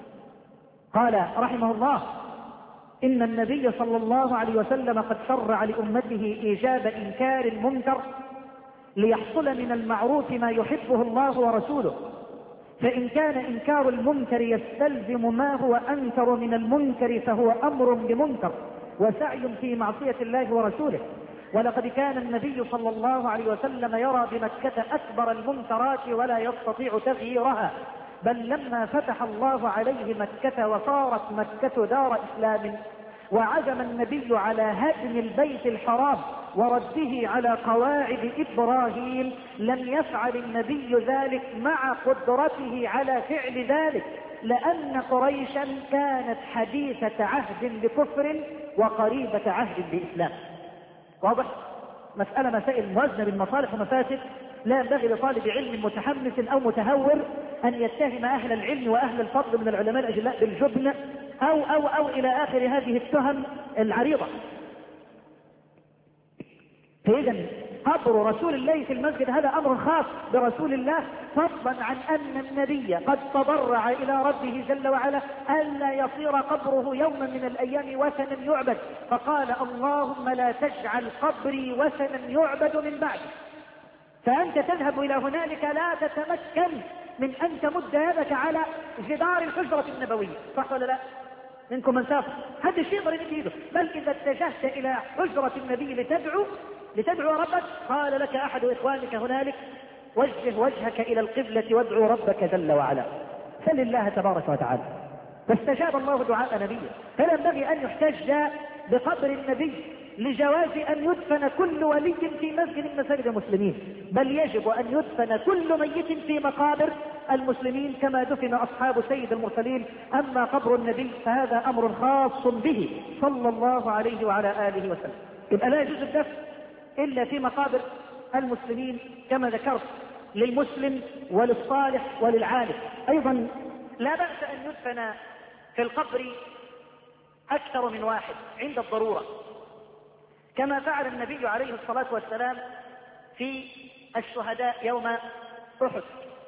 قال رحمه الله إن النبي صلى الله عليه وسلم قد شرع لأمته إيجاب إنكار المنكر ليحصل من المعروف ما يحبه الله ورسوله، فإن كان إنكار المنكر يستلزم ما هو أنكر من المنكر فهو أمر بمنكر وسعي في معصية الله ورسوله. ولقد كان النبي صلى الله عليه وسلم يرى بمكة أكبر المنكرات ولا يستطيع تغييرها، بل لما فتح الله عليه مكة وصارت مكة دار إسلام وعزم النبي على هدم البيت الحرام ورده على قواعد إبراهيم، لم يفعل النبي ذلك مع قدرته على فعل ذلك، لأن قريشا كانت حديثة عهد بكفر وقريبة عهد بإسلام. واضح؟ مسائل موازنة بالمصالح ومفاسد، لا ينبغي لطالب علم متحمس أو متهور أن يتهم أهل العلم وأهل الفضل من العلماء الأجلاء بالجبن أو إلى آخر هذه التهم العريضة. فإذا قبر رسول الله في المسجد هذا أمر خاص برسول الله، فضلا عن أن النبي قد تضرع إلى ربه جل وعلا ألا يصير قبره يوما من الأيام وثنا يعبد، فقال اللهم لا تجعل قبري وثنا يعبد من بعد. فأنت تذهب إلى هنالك لا تتمكن من أن تمد يدك على جدار الحجرة النبوية، صح ولا لا؟ منكم من سافر هذا الشيء يقدر يمد يده، بل إذا اتجهت إلى حجرة النبي لتدعو ربك قال لك أحد إخوانك هنالك وجه وجهك إلى القبلة وادعو ربك جل وعلا، سل الله تبارك وتعالى. فاستجاب الله دعاء نبيه. فلا ينبغي أن يحتج بقبر النبي لجواز أن يدفن كل ولي في مسجد من مساجد المسلمين، بل يجب أن يدفن كل ميت في مقابر المسلمين كما دفن أصحاب سيد المرسلين. أما قبر النبي فهذا أمر خاص به صلى الله عليه وعلى آله وسلم. يبقى لا يجوز الدفن إلا في مقابر المسلمين كما ذكرت، للمسلم وللصالح وللعالم. أيضا لا بأس أن يدفن في القبر أكثر من واحد عند الضرورة، كما فعل النبي عليه الصلاة والسلام في الشهداء يوم أحد.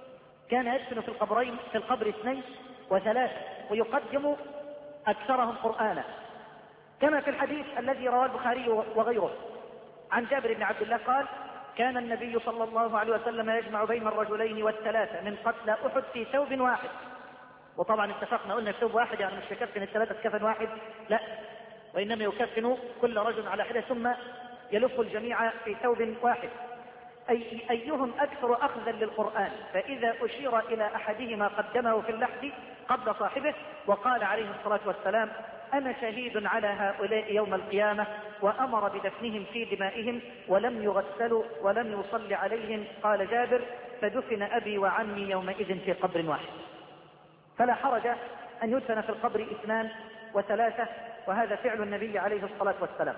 كان يدفن في القبر 2 و3 ويقدم أكثرهم قرآنا، كما في الحديث الذي رواه البخاري وغيره عن جابر بن عبد الله قال: كان النبي صلى الله عليه وسلم يجمع بين الرجلين والثلاثة من قتلى أحد في ثوب واحد. وطبعا اتفقنا قلنا في ثوب واحد يعني مش يكفن الثلاثة في كفن واحد، لا، وإنما يكفن كل رجل على حدة ثم يلف الجميع في ثوب واحد. أيهم أكثر أخذا للقرآن، فإذا أشير إلى أحدهما قدمه في اللحد قبل صاحبه، وقال عليه الصلاة والسلام: أنا شهيد على هؤلاء يوم القيامة، وأمر بدفنهم في دمائهم ولم يغسلوا ولم يصلي عليهم. قال جابر: فدفن أبي وعمي يومئذ في قبر واحد. فلا حرج أن يدفن في القبر 2 و3، وهذا فعل النبي عليه الصلاة والسلام.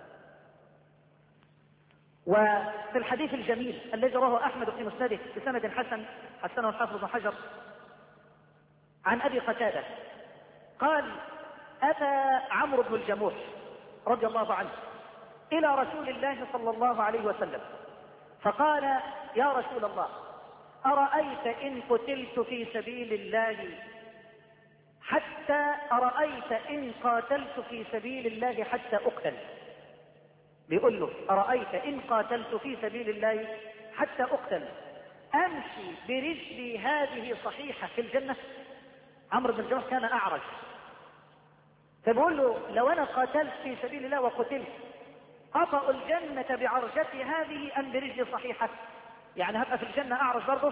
وفي الحديث الجميل الذي رواه أحمد في مسنده بسند حسنه الحافظ بن حجر عن أبي قتادة قال: أتى عمرو بن الجموح رضي الله عنه إلى رسول الله صلى الله عليه وسلم فقال: يا رسول الله، أرأيت إن قتلت في سبيل الله أرأيت إن قاتلت في سبيل الله حتى أقتل. بيقول له: أرأيت إن قاتلت في سبيل الله حتى أقتل أمشي برجلي هذه صحيحة في الجنة؟ عمرو بن الجموح كان أعرج، فبقول له: لو أنا قاتلت في سبيل الله وقتلت أطأ الجنة بعرجتي هذه أم برجلي صحيحة؟ يعني هبقى في الجنة أعرج برضه؟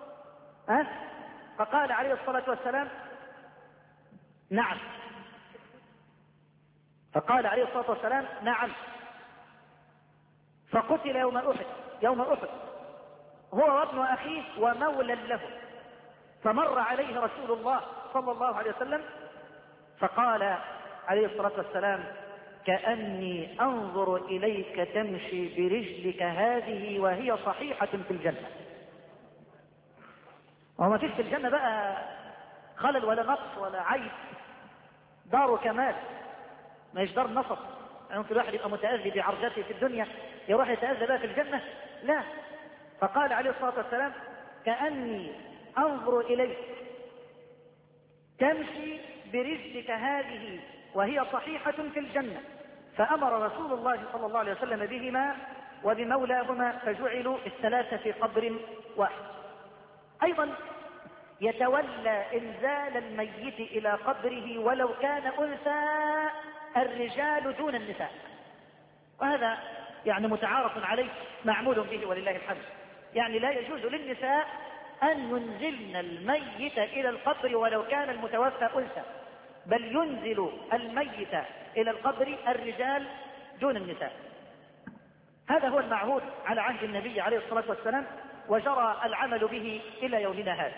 فقال عليه الصلاة والسلام: نعم. فقال عليه الصلاة والسلام: نعم. فقتل يوم أحد هو وابن أخيه ومولى له. فمر عليه رسول الله صلى الله عليه وسلم فقال عليه الصلاة والسلام: كأني أنظر إليك تمشي برجلك هذه وهي صحيحة في الجنة. وما فيش في الجنة بقى خلل ولا نقص ولا عيب، دار كمال، ما يجدر نصب. ممكن الواحد يبقى متأذي بعرجته في الدنيا يروح يتأذى بها في الجنة؟ لا. فقال عليه الصلاة والسلام: كأني أنظر إليك تمشي برجلك هذه وهي صحيحة في الجنة. فأمر رسول الله صلى الله عليه وسلم بهما وبمولاهما فجعلوا 3 في قبر واحد. أيضا يتولى إنزال الميت إلى قبره ولو كان أنثى الرجال دون النساء، وهذا يعني متعارف عليه معمول به ولله الحمد. يعني لا يجوز للنساء أن ينزلن الميت إلى القبر ولو كان المتوفى أنثى، بل ينزل الميت إلى القبر الرجال دون النساء. هذا هو المعهود على عهد النبي عليه الصلاة والسلام، وجرى العمل به إلى يومنا هذا.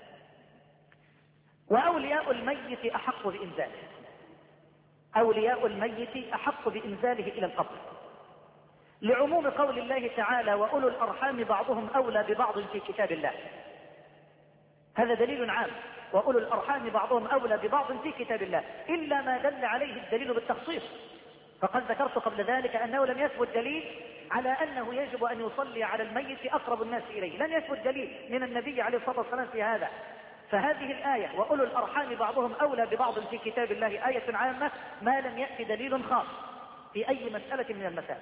وأولياء الميت أحق بإنزاله، أولياء الميت أحق بإنزاله إلى القبر، لعموم قول الله تعالى: وأولو الأرحام بعضهم أولى ببعض في كتاب الله. هذا دليل عام، وأولو الأرحام بعضهم أولى ببعض في كتاب الله، إلا ما دل عليه الدليل بالتخصيص. فقد ذكرت قبل ذلك أنه لم يثبت دليل على أنه يجب أن يصلي على الميت أقرب الناس إليه، لم يثبت دليل من النبي عليه الصلاة والسلام في هذا. فهذه الآية وأولو الأرحام بعضهم أولى ببعض في كتاب الله آية عامة ما لم يأتي دليل خاص في أي مسألة من المسائل.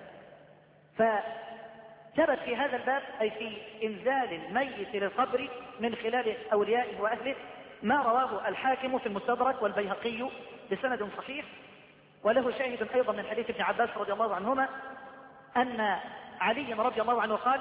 فثبت في هذا الباب أي في إنزال الميت للقبر من خلال أوليائه وأهله ما رواه الحاكم في المستدرك والبيهقي بسند صحيح، وله شاهد أيضا من حديث ابن عباس رضي الله عنهما أن علي رضي الله عنه قال: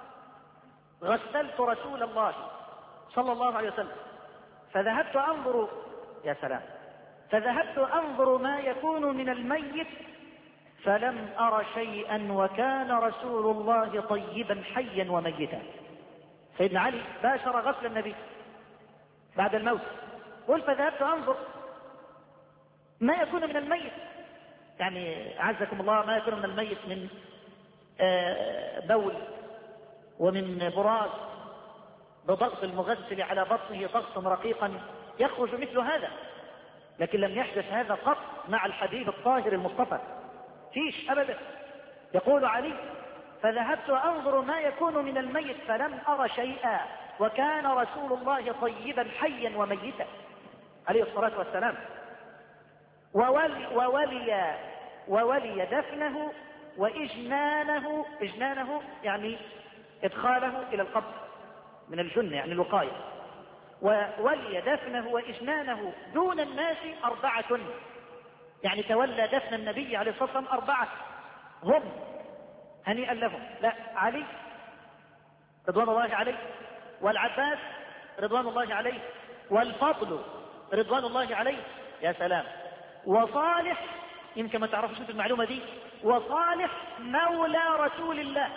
غسلت رسول الله صلى الله عليه وسلم فذهبت أنظر، يا سلام، فذهبت أنظر ما يكون من الميت فلم أر شيئا وكان رسول الله طيبا حيا وميتا. سيدنا علي باشر غسل النبي بعد الموت، قل فذهبت أنظر ما يكون من الميت، يعني عزكم الله ما يكون من الميت من بول ومن براز بضغط المغسل على بطنه ضغطا رقيقا يخرج مثل هذا، لكن لم يحدث هذا قط مع الحبيب الطاهر المصطفى، فيش أبدا. يقول علي: فذهبت أنظر ما يكون من الميت فلم أر شيئا وكان رسول الله طيبا حيا وميتا عليه الصلاة والسلام. وولي دفنه وإجنانه، إجنانه يعني إدخاله إلى القبر من الجنة يعني الوقاية. وولي دفنه وإجنانه دون الناس 4، يعني تولى دفن النبي عليه الصلاة والسلام 4 هم هنيئا لهم. لا، علي رضوان الله عليه، والعباس رضوان الله عليه، والفضل رضوان الله عليه، يا سلام، وصالح، يمكن ما تعرفوش المعلومة دي، وصالح مولى رسول الله،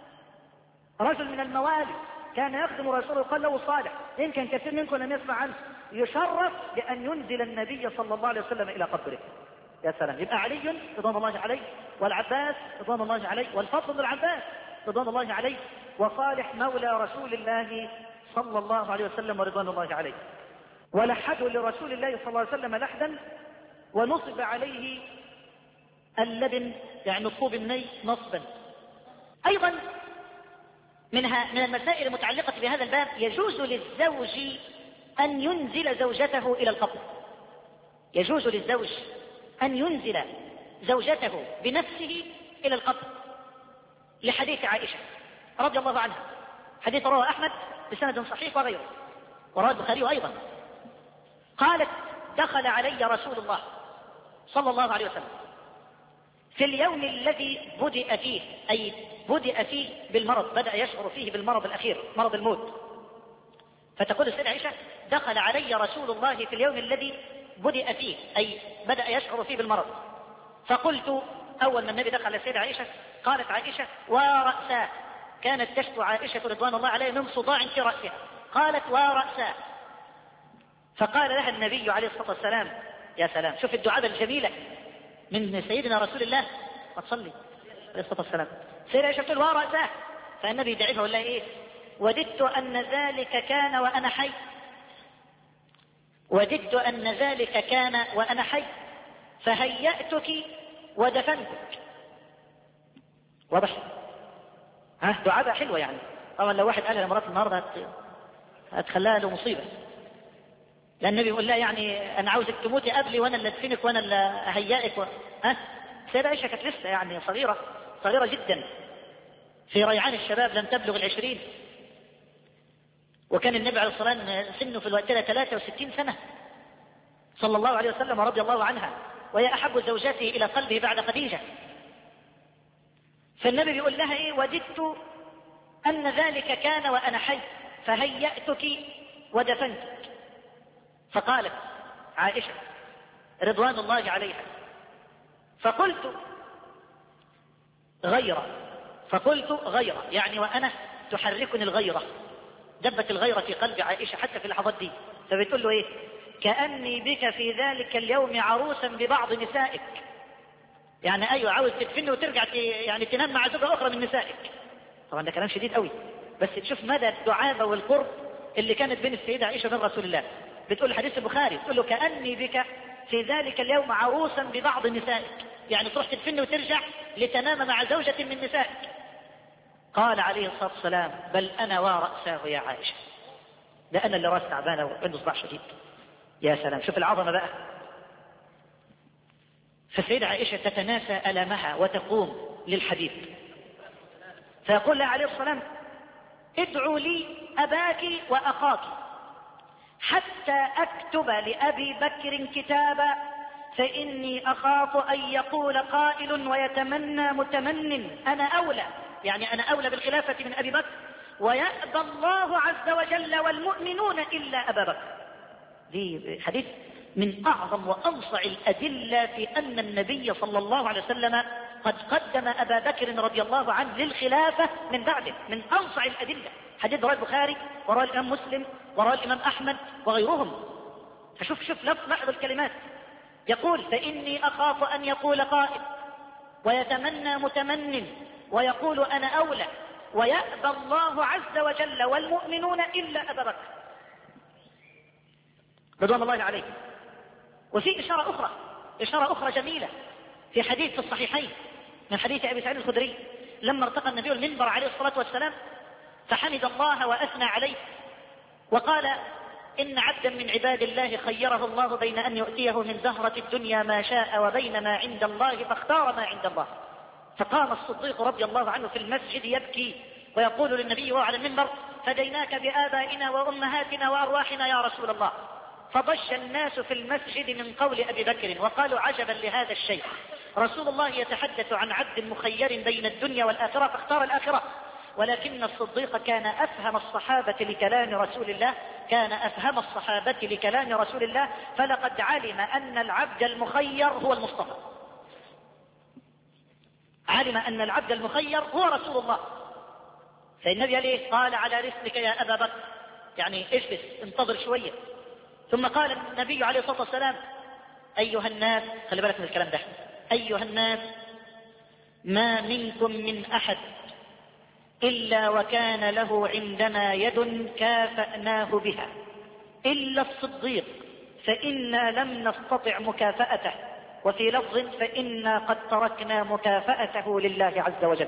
رجل من الموالي كان يخدم رسوله قال له صالح، يمكن كثير منكم لم يسمع عنه، يشرف بأن ينزل النبي صلى الله عليه وسلم إلى قبره. يا سلام. يبقى علي رضوان الله عليه، والعباس رضوان الله عليه، والفضل بن العباس رضوان الله عليه، وصالح مولى رسول الله صلى الله عليه وسلم ورضوان الله عليه. ولحدوا لرسول الله صلى الله عليه وسلم لحدا، ونصب عليه اللبن يعني الطوب الني نصبا. أيضا من المسائل المتعلقة بهذا الباب، يجوز للزوج أن ينزل زوجته إلى القبر. يجوز للزوج أن ينزل زوجته بنفسه إلى القبر، لحديث عائشة رضي الله عنها، حديث رواه أحمد بسند صحيح وغيره، ورواه البخاري أيضا. قالت: دخل علي رسول الله صلى الله عليه وسلم في اليوم الذي بدأ فيه، أي بدأ فيه بالمرض، بدأ يشعر فيه بالمرض الأخير، مرض الموت. فتقول السيدة عائشة: دخل علي رسول الله في اليوم الذي بدأ فيه، أي بدأ يشعر فيه بالمرض. فقلت، أول ما النبي دخل على السيدة عائشة قالت عائشة: ورأساه، كانت تشكو عائشة رضوان الله عليها من صداع في رأسها، قالت: ورأساه. فقال لها النبي عليه الصلاة والسلام، يا سلام، شوف الدعاء الجميلة من سيدنا رسول الله، ما تصلي عليه الصلاة والسلام. سيدة عائشة تقول: ورأساه. فالنبي يدعيها ويقول لها إيه؟ وددت أن ذلك كان وأنا حي، وددت أن ذلك كان وأنا حي، فهيأتك ودفنتك. واضح؟ دعاء حلوة يعني. طبعا لو واحد قالها لمرات النهارده هتخليها له مصيبة، لأن النبي يقول لها يعني أنا عاوزك تموتي قبلي وأنا اللي أدفنك وأنا اللي أهيئك سيدة عائشة كانت لسه يعني صغيرة جدا، في ريعان الشباب، لم تبلغ 20. وكان النبي عليه الصلاة والسلام سنه في الوقت 63 سنة صلى الله عليه وسلم ورضي الله عنها، وهي أحب زوجاته إلى قلبه بعد خديجة. فالنبي بيقول لها إيه؟ وددت أن ذلك كان وأنا حي، فهيأتك ودفنتك. فقالت عائشة رضوان الله عليها: فقلت غيرة، يعني وأنا تحركني الغيرة، دبت الغيرة في قلب عائشة حتى في اللحظات دي. فبتقول له إيه؟ كأني بك في ذلك اليوم عروسا ببعض نسائك، يعني أيوة عاوز تدفني وترجع يعني تنام مع زوجة أخرى من نسائك. طبعا ده كلام شديد قوي، بس تشوف مدى الدعابة والقرب اللي كانت بين السيدة عائشة وبين رسول الله. بتقول حديث البخاري، تقول له: كأني بك في ذلك اليوم عروسا ببعض نسائك، يعني تروح تدفني وترجع لتنام مع زوجة من نسائك. قال عليه الصلاة والسلام: بل أنا ورأساه يا عائشة، ده أنا اللي راس تعبانة وعنده صداع شديد. يا سلام، شوف العظمة بقى. فالسيدة عائشة تتناسى ألمها وتقوم للحديث، فيقول لها عليه الصلاة والسلام: ادعوا لي أباك وأخاك حتى أكتب لأبي بكر كتابا، فإني أخاف أن يقول قائل ويتمنى متمن أنا أولى، يعني أنا أولى بالخلافة من أبي بكر، ويأبى الله عز وجل والمؤمنون إلا أبا بكر. دي حديث من أعظم وأنصع الأدلة في أن النبي صلى الله عليه وسلم قد قدم أبا بكر رضي الله عنه للخلافة من بعده، من أنصع الأدلة. حديث رواه البخاري ورواه الإمام مسلم ورواه الإمام أحمد وغيرهم. فشوف لاحظ الكلمات، يقول: فإني أخاف أن يقول قائل ويتمنى متمن ويقول أنا أولى، ويأبى الله عز وجل والمؤمنون إلا أبا بكر رضوان الله عليه. وفي إشارة أخرى جميلة في حديث في الصحيحين من حديث أبي سعيد الخدري، لما ارتقى النبي المنبر عليه الصلاة والسلام فحمد الله وأثنى عليه وقال إن عبدا من عباد الله خيره الله بين أن يؤتيه من زهرة الدنيا ما شاء وبين ما عند الله فاختار ما عند الله. فقام الصديق رضي الله عنه في المسجد يبكي ويقول للنبي وهو على المنبر: فديناك بآبائنا وأمهاتنا وأرواحنا يا رسول الله. فضج الناس في المسجد من قول أبي بكر وقالوا: عجبا لهذا الشيء، رسول الله يتحدث عن عبد مخير بين الدنيا والآخرة فاختار الآخرة. ولكن الصديق كان أفهم الصحابة لكلام رسول الله، كان أفهم الصحابة لكلام رسول الله، فلقد علم أن العبد المخير هو المصطفى، علم أن العبد المخير هو رسول الله. فالنبي عليه قال: على رسلك يا أبا بكر، يعني اجلس انتظر شوية. ثم قال النبي عليه الصلاة والسلام: أيها الناس، خلي بالك من الكلام ده، أيها الناس، ما منكم من أحد إلا وكان له عندنا يد كافأناه بها إلا الصديق فإنا لم نستطع مكافأته، وفي لفظ فإنا قد تركنا مكافأته لله عز وجل.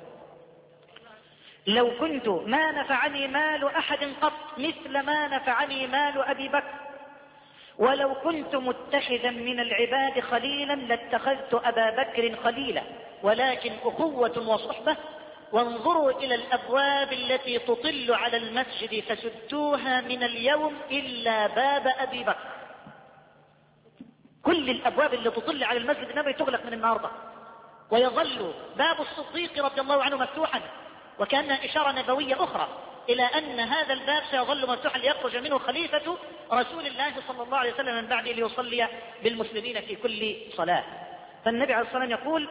لو كنت ما نفعني مال أحد قط مثل ما نفعني مال أبي بكر، ولو كنت متخذا من العباد خليلا لاتخذت أبا بكر خليلا، ولكن أخوة وصحبة. وانظروا إلى الأبواب التي تطل على المسجد فسدوها من اليوم إلا باب أبي بكر. كل الأبواب اللي تطل على المسجد النبوي تغلق من النهارده، ويظل باب الصديق رضي الله عنه مفتوحا، وكان إشارة نبوية أخرى إلى أن هذا الباب سيظل مفتوحا ليخرج منه خليفة رسول الله صلى الله عليه وسلم من بعده ليصلي بالمسلمين في كل صلاة. فالنبي عليه الصلاة والسلام يقول: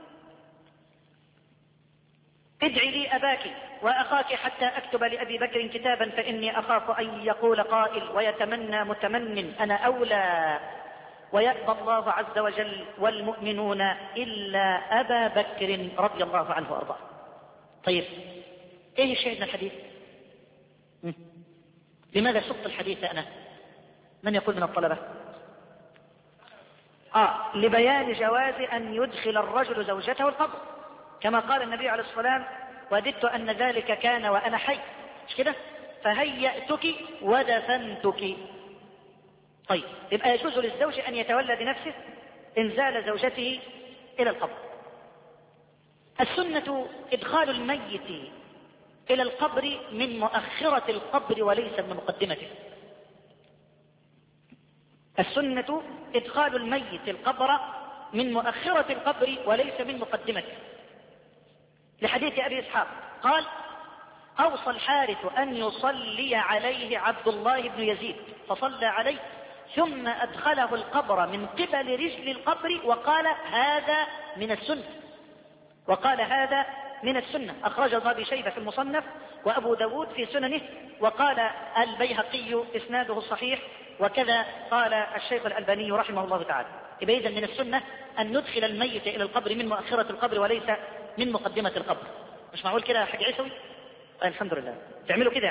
ادعي لي أباك وأخاك حتى أكتب لأبي بكر كتابا، فإني أخاف أن يقول قائل ويتمنى متمن أنا أولى ويأبى الله عز وجل والمؤمنون إلا أبا بكر رضي الله عنه وأرضاه. طيب، إيه الشاهد من الحديث؟ لماذا سقط الحديث أنا؟ من يقول من الطلبة؟ لبيان جواز أن يدخل الرجل زوجته القبر، كما قال النبي عليه الصلاة والسلام: وددت أن ذلك كان وأنا حي، مش كده؟ فهيأتك ودفنتك. طيب، يبقى يجوز للزوج أن يتولى بنفسه إنزال زوجته إلى القبر. السنة إدخال الميت إلى القبر من مؤخرة القبر وليس من مقدمته. السنة إدخال الميت القبر من مؤخرة القبر وليس من مقدمته، لحديث أبي إسحاق قال: أوصى الحارث أن يصلي عليه عبد الله بن يزيد، فصلى عليه ثم أدخله القبر من قبل رجل القبر وقال: هذا من السنة، وقال: هذا من السنة. أخرجه أبي شيبة في المصنف وأبو داود في سننه، وقال البيهقي إسناده صحيح، وكذا قال الشيخ الألباني رحمه الله تعالى. يبقى إذن من السنة أن ندخل الميت إلى القبر من مؤخرة القبر وليس من مقدمة القبر. مش معقول كده يا حاج عيسوي؟ الحمد لله تعملوا كده.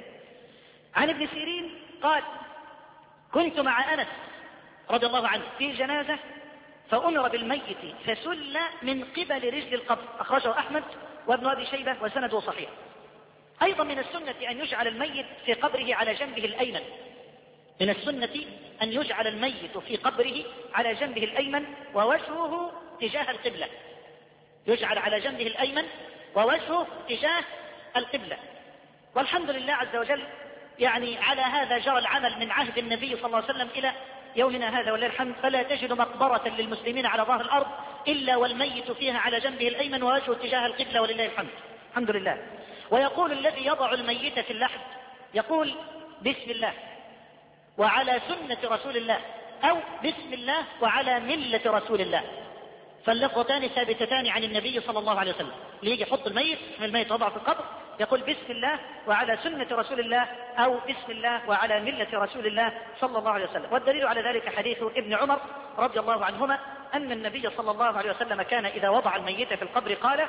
عن ابن سيرين قال: كنت مع أنس رضي الله عنه في جنازة فأمر بالميت فسل من قبل رجل القبر. أخرجه أحمد وابن أبي شيبة وسنده صحيح. أيضا من السنة أن يجعل الميت في قبره على جنبه الأيمن. من السنة أن يجعل الميت في قبره على جنبه الأيمن ووجهه تجاه القبلة، يجعل على جنبه الأيمن ووجهه تجاه القبلة. والحمد لله عز وجل، يعني على هذا جرى العمل من عهد النبي صلى الله عليه وسلم إلى يومنا هذا ولله الحمد. فلا تجد مقبرة للمسلمين على ظهر الأرض إلا والميت فيها على جنبه الأيمن ووجهه تجاه القبلة ولله الحمد، الحمد لله. ويقول الذي يضع الميت في اللحد يقول: بسم الله وعلى سنة رسول الله، أو بسم الله وعلى ملة رسول الله. فاللفظتان ثابتتان عن النبي صلى الله عليه وسلم. اللي يجي يحط الميت وضع في القبر يقول: بسم الله وعلى سنة رسول الله، أو بسم الله وعلى ملة رسول الله صلى الله عليه وسلم. والدليل على ذلك حديث ابن عمر رضي الله عنهما أن النبي صلى الله عليه وسلم كان إذا وضع الميت في القبر قال: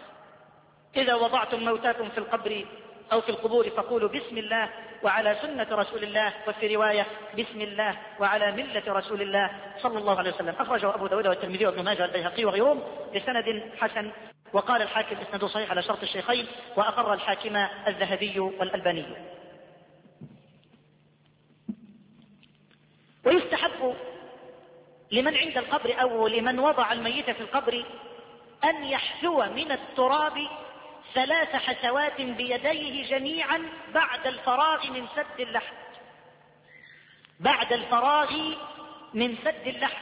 إذا وضعتم موتاكم في القبر أو في القبور فقولوا بسم الله وعلى سنة رسول الله، وفي رواية بسم الله وعلى ملة رسول الله صلى الله عليه وسلم. أخرجه أبو داود والترمذي وابن ماجه والبيهقي وغيرهم بسند حسن، وقال الحاكم إسناده صحيح على شرط الشيخين، وأقر الحاكم الذهبي والألباني. ويستحب لمن عند القبر أو لمن وضع الميت في القبر أن يحثو من التراب 3 حثوات بيديه جميعا بعد الفراغ من سد اللحد، بعد الفراغ من سد اللحد،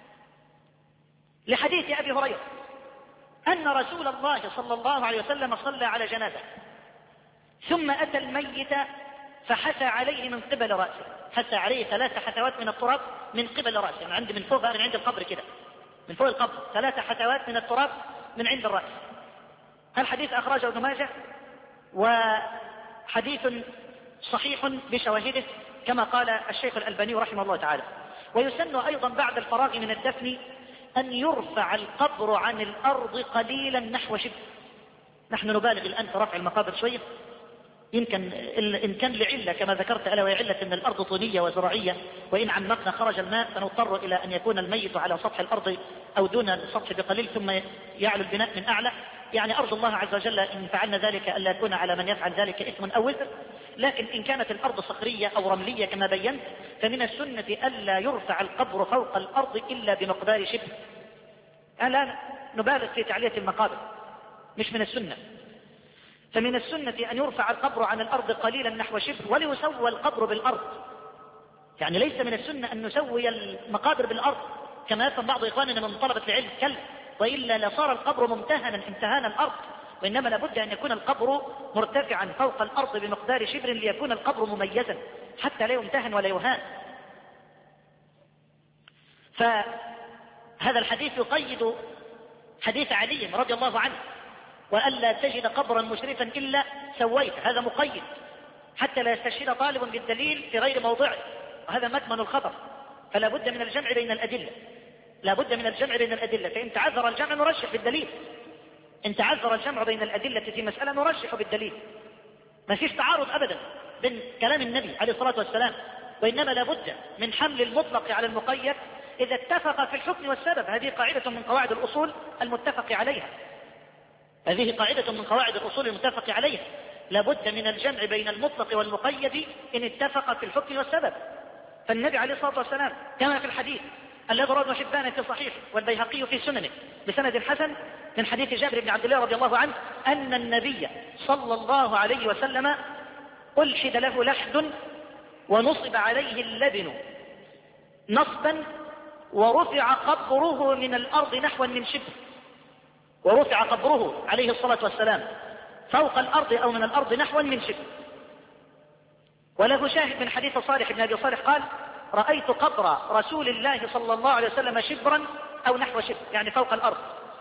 لحديث أبي هريرة أن رسول الله صلى الله عليه وسلم صلى على جنازة ثم أتى الميت فحثى عليه من قبل رأسه، حثى عليه 3 حثوات من التراب من قبل رأسه، من فوق، من عند القبر كده، من فوق القبر 3 حثوات من التراب من عند الرأس. الحديث أخرجه ابن ماجه وحديث صحيح بشواهده كما قال الشيخ الألباني رحمه الله تعالى. ويسن أيضا بعد الفراغ من الدفن أن يرفع القبر عن الأرض قليلا نحو شبر. نحن نبالغ الآن في رفع المقابر شوية، يمكن إن كان لعلة كما ذكرت ألا وهي علة أن الأرض طينية وزراعية، وإن عمقنا خرج الماء فنضطر إلى أن يكون الميت على سطح الأرض أو دون السطح بقليل ثم يعلو البناء من أعلى. يعني أرض الله عز وجل إن فعلنا ذلك ألا يكون على من يفعل ذلك إثم أو وزر. لكن إن كانت الأرض صخرية أو رملية كما بينت فمن السنة ألا يرفع القبر فوق الأرض إلا بمقدار شبر. الآن نبالغ في تعلية المقابر، مش من السنة. فمن السنة أن يرفع القبر عن الأرض قليلا نحو شبر وليسوى القبر بالأرض. يعني ليس من السنة أن نسوي المقابر بالأرض كما يفهم بعض إخواننا من طلبة العلم كلا، وإلا لصار القبر ممتهنا امتهان الأرض، وإنما لابد أن يكون القبر مرتفعا فوق الأرض بمقدار شبر ليكون القبر مميزا حتى لا يمتهن ولا يهان. فهذا الحديث يقيد حديث علي رضي الله عنه وألا تجد قبرا مشرفا إلا سويت، هذا مقيد حتى لا يستشهد طالب بالدليل في غير موضعه، وهذا مكمن الخطر. فلا بد من الجمع بين الأدلة، لا بد من الجمع بين الأدلة. فإن تعذر الجمع نرشح بالدليل، إن تعذر الجمع بين الأدلة في مسألة نرشح بالدليل. ما فيش تعارض أبدا بين كلام النبي عليه الصلاة والسلام، وإنما لا بد من حمل المطلق على المقيد إذا اتفق في الحكم والسبب. هذه قاعدة من قواعد الأصول المتفق عليها، هذه قاعدة من قواعد الأصول المتفق عليها. لا بد من الجمع بين المطلق والمقيد إن اتفق في الحكم والسبب. فالنبي عليه الصلاة والسلام كما في الحديث الذي رواه ابن حبان في صحيح والبيهقي في سننه بسند حسن من حديث جابر بن عبد الله رضي الله عنه أن النبي صلى الله عليه وسلم ألحد له لحد ونصب عليه اللبن نصبا ورفع قبره من الأرض نحوا من شبر، ورفع قبره عليه الصلاة والسلام فوق الأرض أو من الأرض نحوا من شبر. وله شاهد من حديث صالح بن أبي صالح قال رأيت قبر رسول الله صلى الله عليه وسلم شبرا أو نحو شبر، يعني فوق الأرض.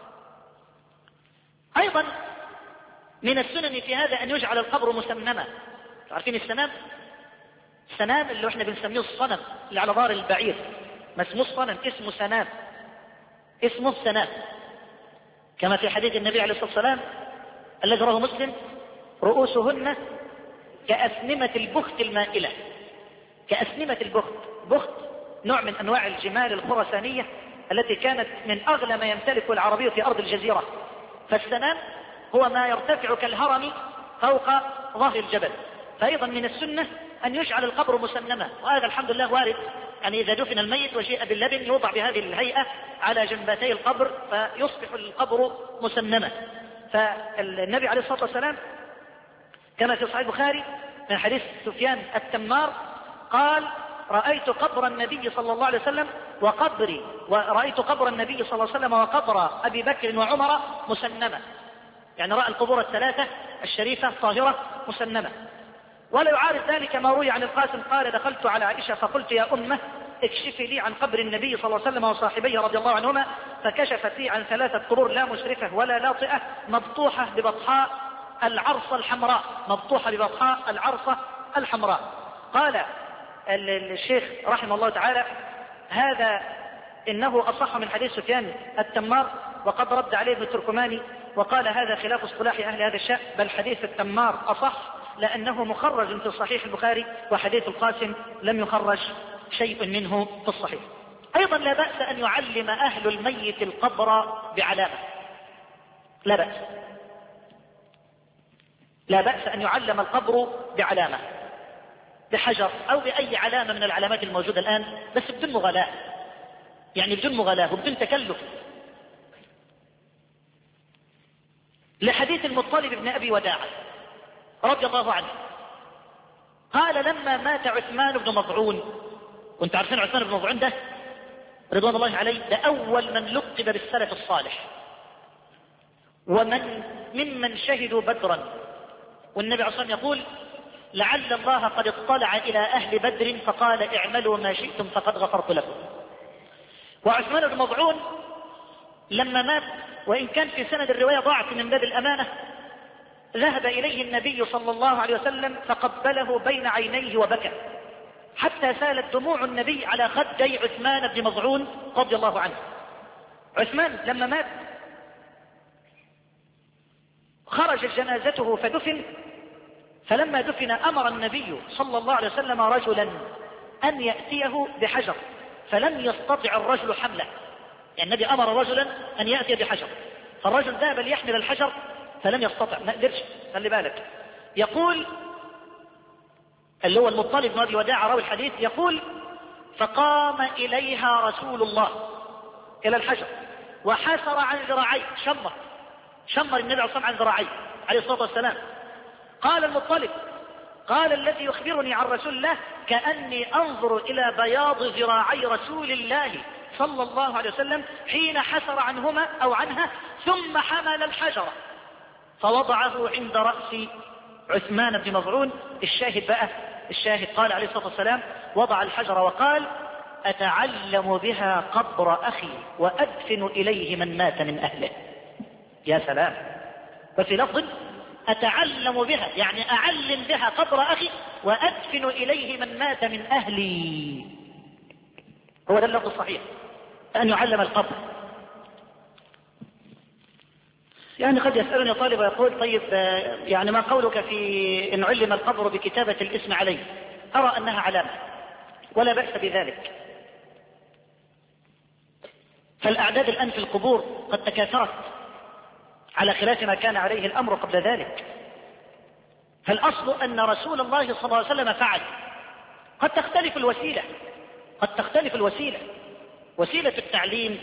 أيضا من السنن في هذا أن يجعل القبر مسمما. عارفين السنام؟ السنام اللي احنا بنسميه الصنم اللي على ظهر البعير، ما اسمه الصنم، اسمه سنام، اسمه السنام، كما في حديث النبي عليه الصلاة والسلام الذي رواه مسلم رؤوسهن كأسنمة البخت المائلة. كأسنمة البخت، بخت نوع من أنواع الجمال الخرسانية التي كانت من أغلى ما يمتلك العربي في أرض الجزيرة. فالسنام هو ما يرتفع كالهرم فوق ظهر الجبل. فأيضا من السنة أن يجعل القبر مسنما، وهذا الحمد لله وارد. يعني إذا دفن الميت وجيء باللبن يوضع بهذه الهيئة على جنبتي القبر فيصبح القبر مسنما. فالنبي عليه الصلاة والسلام كما في صحيح البخاري من حديث سفيان التمار قال رأيت قبر النبي صلى الله عليه وسلم ورأيت قبر النبي صلى الله عليه وسلم وقبر أبي بكر وعمر مسنما، يعني رأى القبور الثلاثة الشريفة طاهرة مسنمة. ولا يعارض ذلك ما روي عن القاسم قال دخلت على عائشة فقلت يا أمه اكشفي لي عن قبر النبي صلى الله عليه وسلم وصاحبيه رضي الله عنهما، فكشفت لي عن 3 قبور لا مشرفة ولا لاطئة مبطوحة ببطحاء العرصة الحمراء، مبطوحة ببطحاء العرصة الحمراء. قال الشيخ رحمه الله تعالى هذا إنه أصح من حديث سفيان التمار، وقد رد عليه ابن التركماني وقال هذا خلاف اصطلاح أهل هذا الشأن، بل حديث التمار أصح لأنه مخرج في صحيح البخاري، وحديث القاسم لم يخرج شيء منه في الصحيح. أيضا لا بأس أن يعلم أهل الميت القبر بعلامة، لا بأس، لا بأس أن يعلم القبر بعلامة. بحجر أو بأي علامة من العلامات الموجودة الآن، بس بدون مغالاة، يعني بدون مغالاة وبدون تكلف. لحديث المطلب بن أبي وداعة رضي الله عنه قال لما مات عثمان بن مظعون، وانت عارفين عثمان بن مظعون ده رضوان الله عليه ده أول من لقب بالسلف الصالح، ممن شهدوا بدرا، والنبي عليه الصلاة والسلام يقول لعل الله قد اطلع إلى أهل بدر فقال اعملوا ما شئتم فقد غفرت لكم. وعثمان بن مظعون لما مات، وإن كان في سند الرواية ضعف من باب الأمانة، ذهب إليه النبي صلى الله عليه وسلم فقبله بين عينيه وبكى حتى سالت دموع النبي على خدي عثمان بن مظعون رضي الله عنه. عثمان لما مات خرجت جنازته فدفن، فلما دفن أمر النبي صلى الله عليه وسلم رجلا أن يأتيه بحجر، فلم يستطع الرجل حمله، يعني النبي أمر رجلا أن يأتي بحجر، فالرجل ذهب ليحمل الحجر فلم يستطع، ما قدرش. خلي بالك، يقول اللي هو المطلب بن أبي وداعة راوي الحديث يقول فقام إليها رسول الله إلى الحجر وحسر عن ذراعيه، شمر النبي عليه الصلاة والسلام عن ذراعيه عليه الصلاة والسلام. قال المطلب قال الذي يخبرني عن رسول الله كأني أنظر إلى بياض ذراعي رسول الله صلى الله عليه وسلم حين حسر عنهما أو عنها، ثم حمل الحجر فوضعه عند رأس عثمان بن مظعون. الشاهد قال عليه الصلاة والسلام وضع الحجر وقال أتعلم بها قبر أخي وأدفن إليه من مات من أهله. يا سلام. وفي لفظ أتعلم بها يعني أعلم بها قبر أخي وأدفن إليه من مات من أهلي. هو ده اللفظ الصحيح، أن يعلم القبر. يعني قد يسألني طالب ويقول طيب يعني ما قولك في إن علم القبر بكتابة الاسم عليه؟ أرى أنها علامة ولا بأس بذلك، فالأعداد الآن في القبور قد تكاثرت على خلاف ما كان عليه الأمر قبل ذلك. فالأصل أن رسول الله صلى الله عليه وسلم فعل. قد تختلف الوسيلة، وسيلة التعليم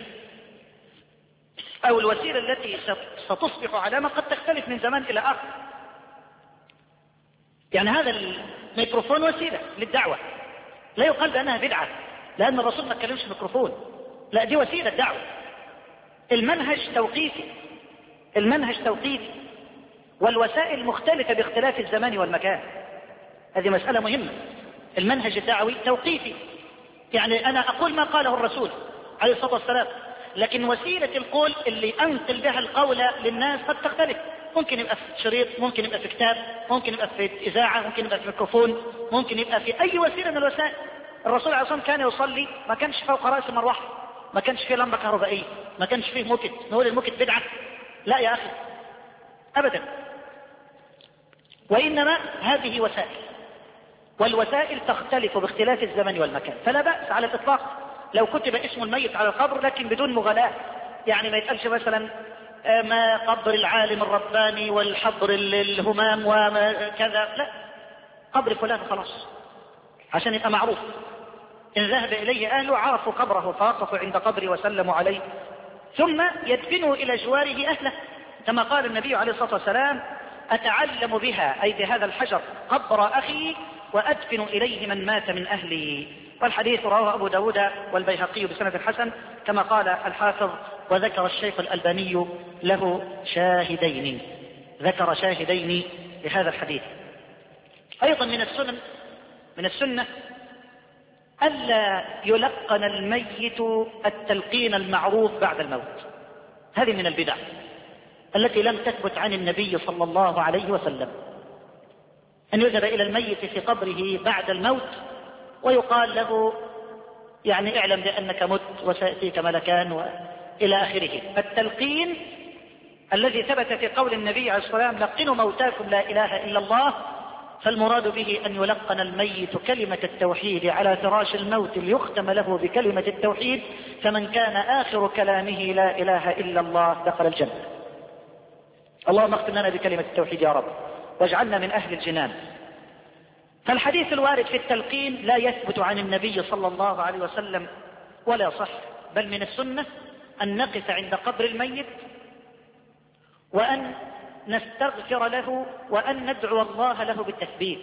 أو الوسيلة التي ستصبح علامة قد تختلف من زمان إلى آخر. يعني هذا الميكروفون وسيلة للدعوة، لا يقال بأنها بدعة لأن الرسول ما اتكلمش ميكروفون، لا دي وسيلة دعوة. المنهج توقيفي والوسائل مختلفة باختلاف الزمان والمكان، هذه مسألة مهمة. المنهج الدعوي توقيفي، يعني أنا أقول ما قاله الرسول عليه الصلاة والسلام، لكن وسيلة القول اللي أنقل بها القول للناس قد تختلف. ممكن يبقى في شريط، ممكن يبقى في كتاب، ممكن يبقى في إذاعة، ممكن يبقى في ميكروفون، ممكن يبقى في أي وسيلة من الوسائل. الرسول عليه الصلاة والسلام كان يصلي ما كانش فوق رأس مروحة، ما كانش فيه لمبة كهربائية، ما كانش فيه موكت. نقول الموكت بدعة؟ لا يا أخي أبدا، وإنما هذه وسائل، والوسائل تختلف باختلاف الزمن والمكان. فلا بأس على الإطلاق لو كتب اسم الميت على القبر لكن بدون مغالاة، يعني ما يتقالش مثلا ما قبر العالم الرباني والحبر الهمام وكذا، لا، قبر فلان خلاص عشان يبقى معروف. إن ذهب إليه أهله عرفوا قبره فوقفوا عند قبره وسلموا عليه، ثم يدفنوا إلى جواره أهله كما قال النبي عليه الصلاة والسلام أتعلم بها أي بهذا الحجر قبر أخي وأدفن إليه من مات من أهله. والحديث رواه أبو داود والبيهقي بسند حسن كما قال الحافظ، وذكر الشيخ الألباني له شاهدين، ذكر شاهدين لهذا الحديث. أيضا من السنة ألا يلقن الميت التلقين المعروف بعد الموت. هذه من البدع التي لم تثبت عن النبي صلى الله عليه وسلم، أن يذهب إلى الميت في قبره بعد الموت ويقال له يعني اعلم بأنك مت وسيأتيك ملكان وإلى آخره. التلقين الذي ثبت في قول النبي عليه الصلاة والسلام لقنوا موتاكم لا إله إلا الله، فالمراد به أن يلقن الميت كلمة التوحيد على فراش الموت ليختم له بكلمة التوحيد، فمن كان آخر كلامه لا إله إلا الله دخل الجنة. اللهم اختم لنا بكلمة التوحيد يا رب واجعلنا من أهل الجنان. فالحديث الوارد في التلقين لا يثبت عن النبي صلى الله عليه وسلم ولا صح، بل من السنة أن نقف عند قبر الميت وأن نستغفر له وأن ندعو الله له بالتثبيت.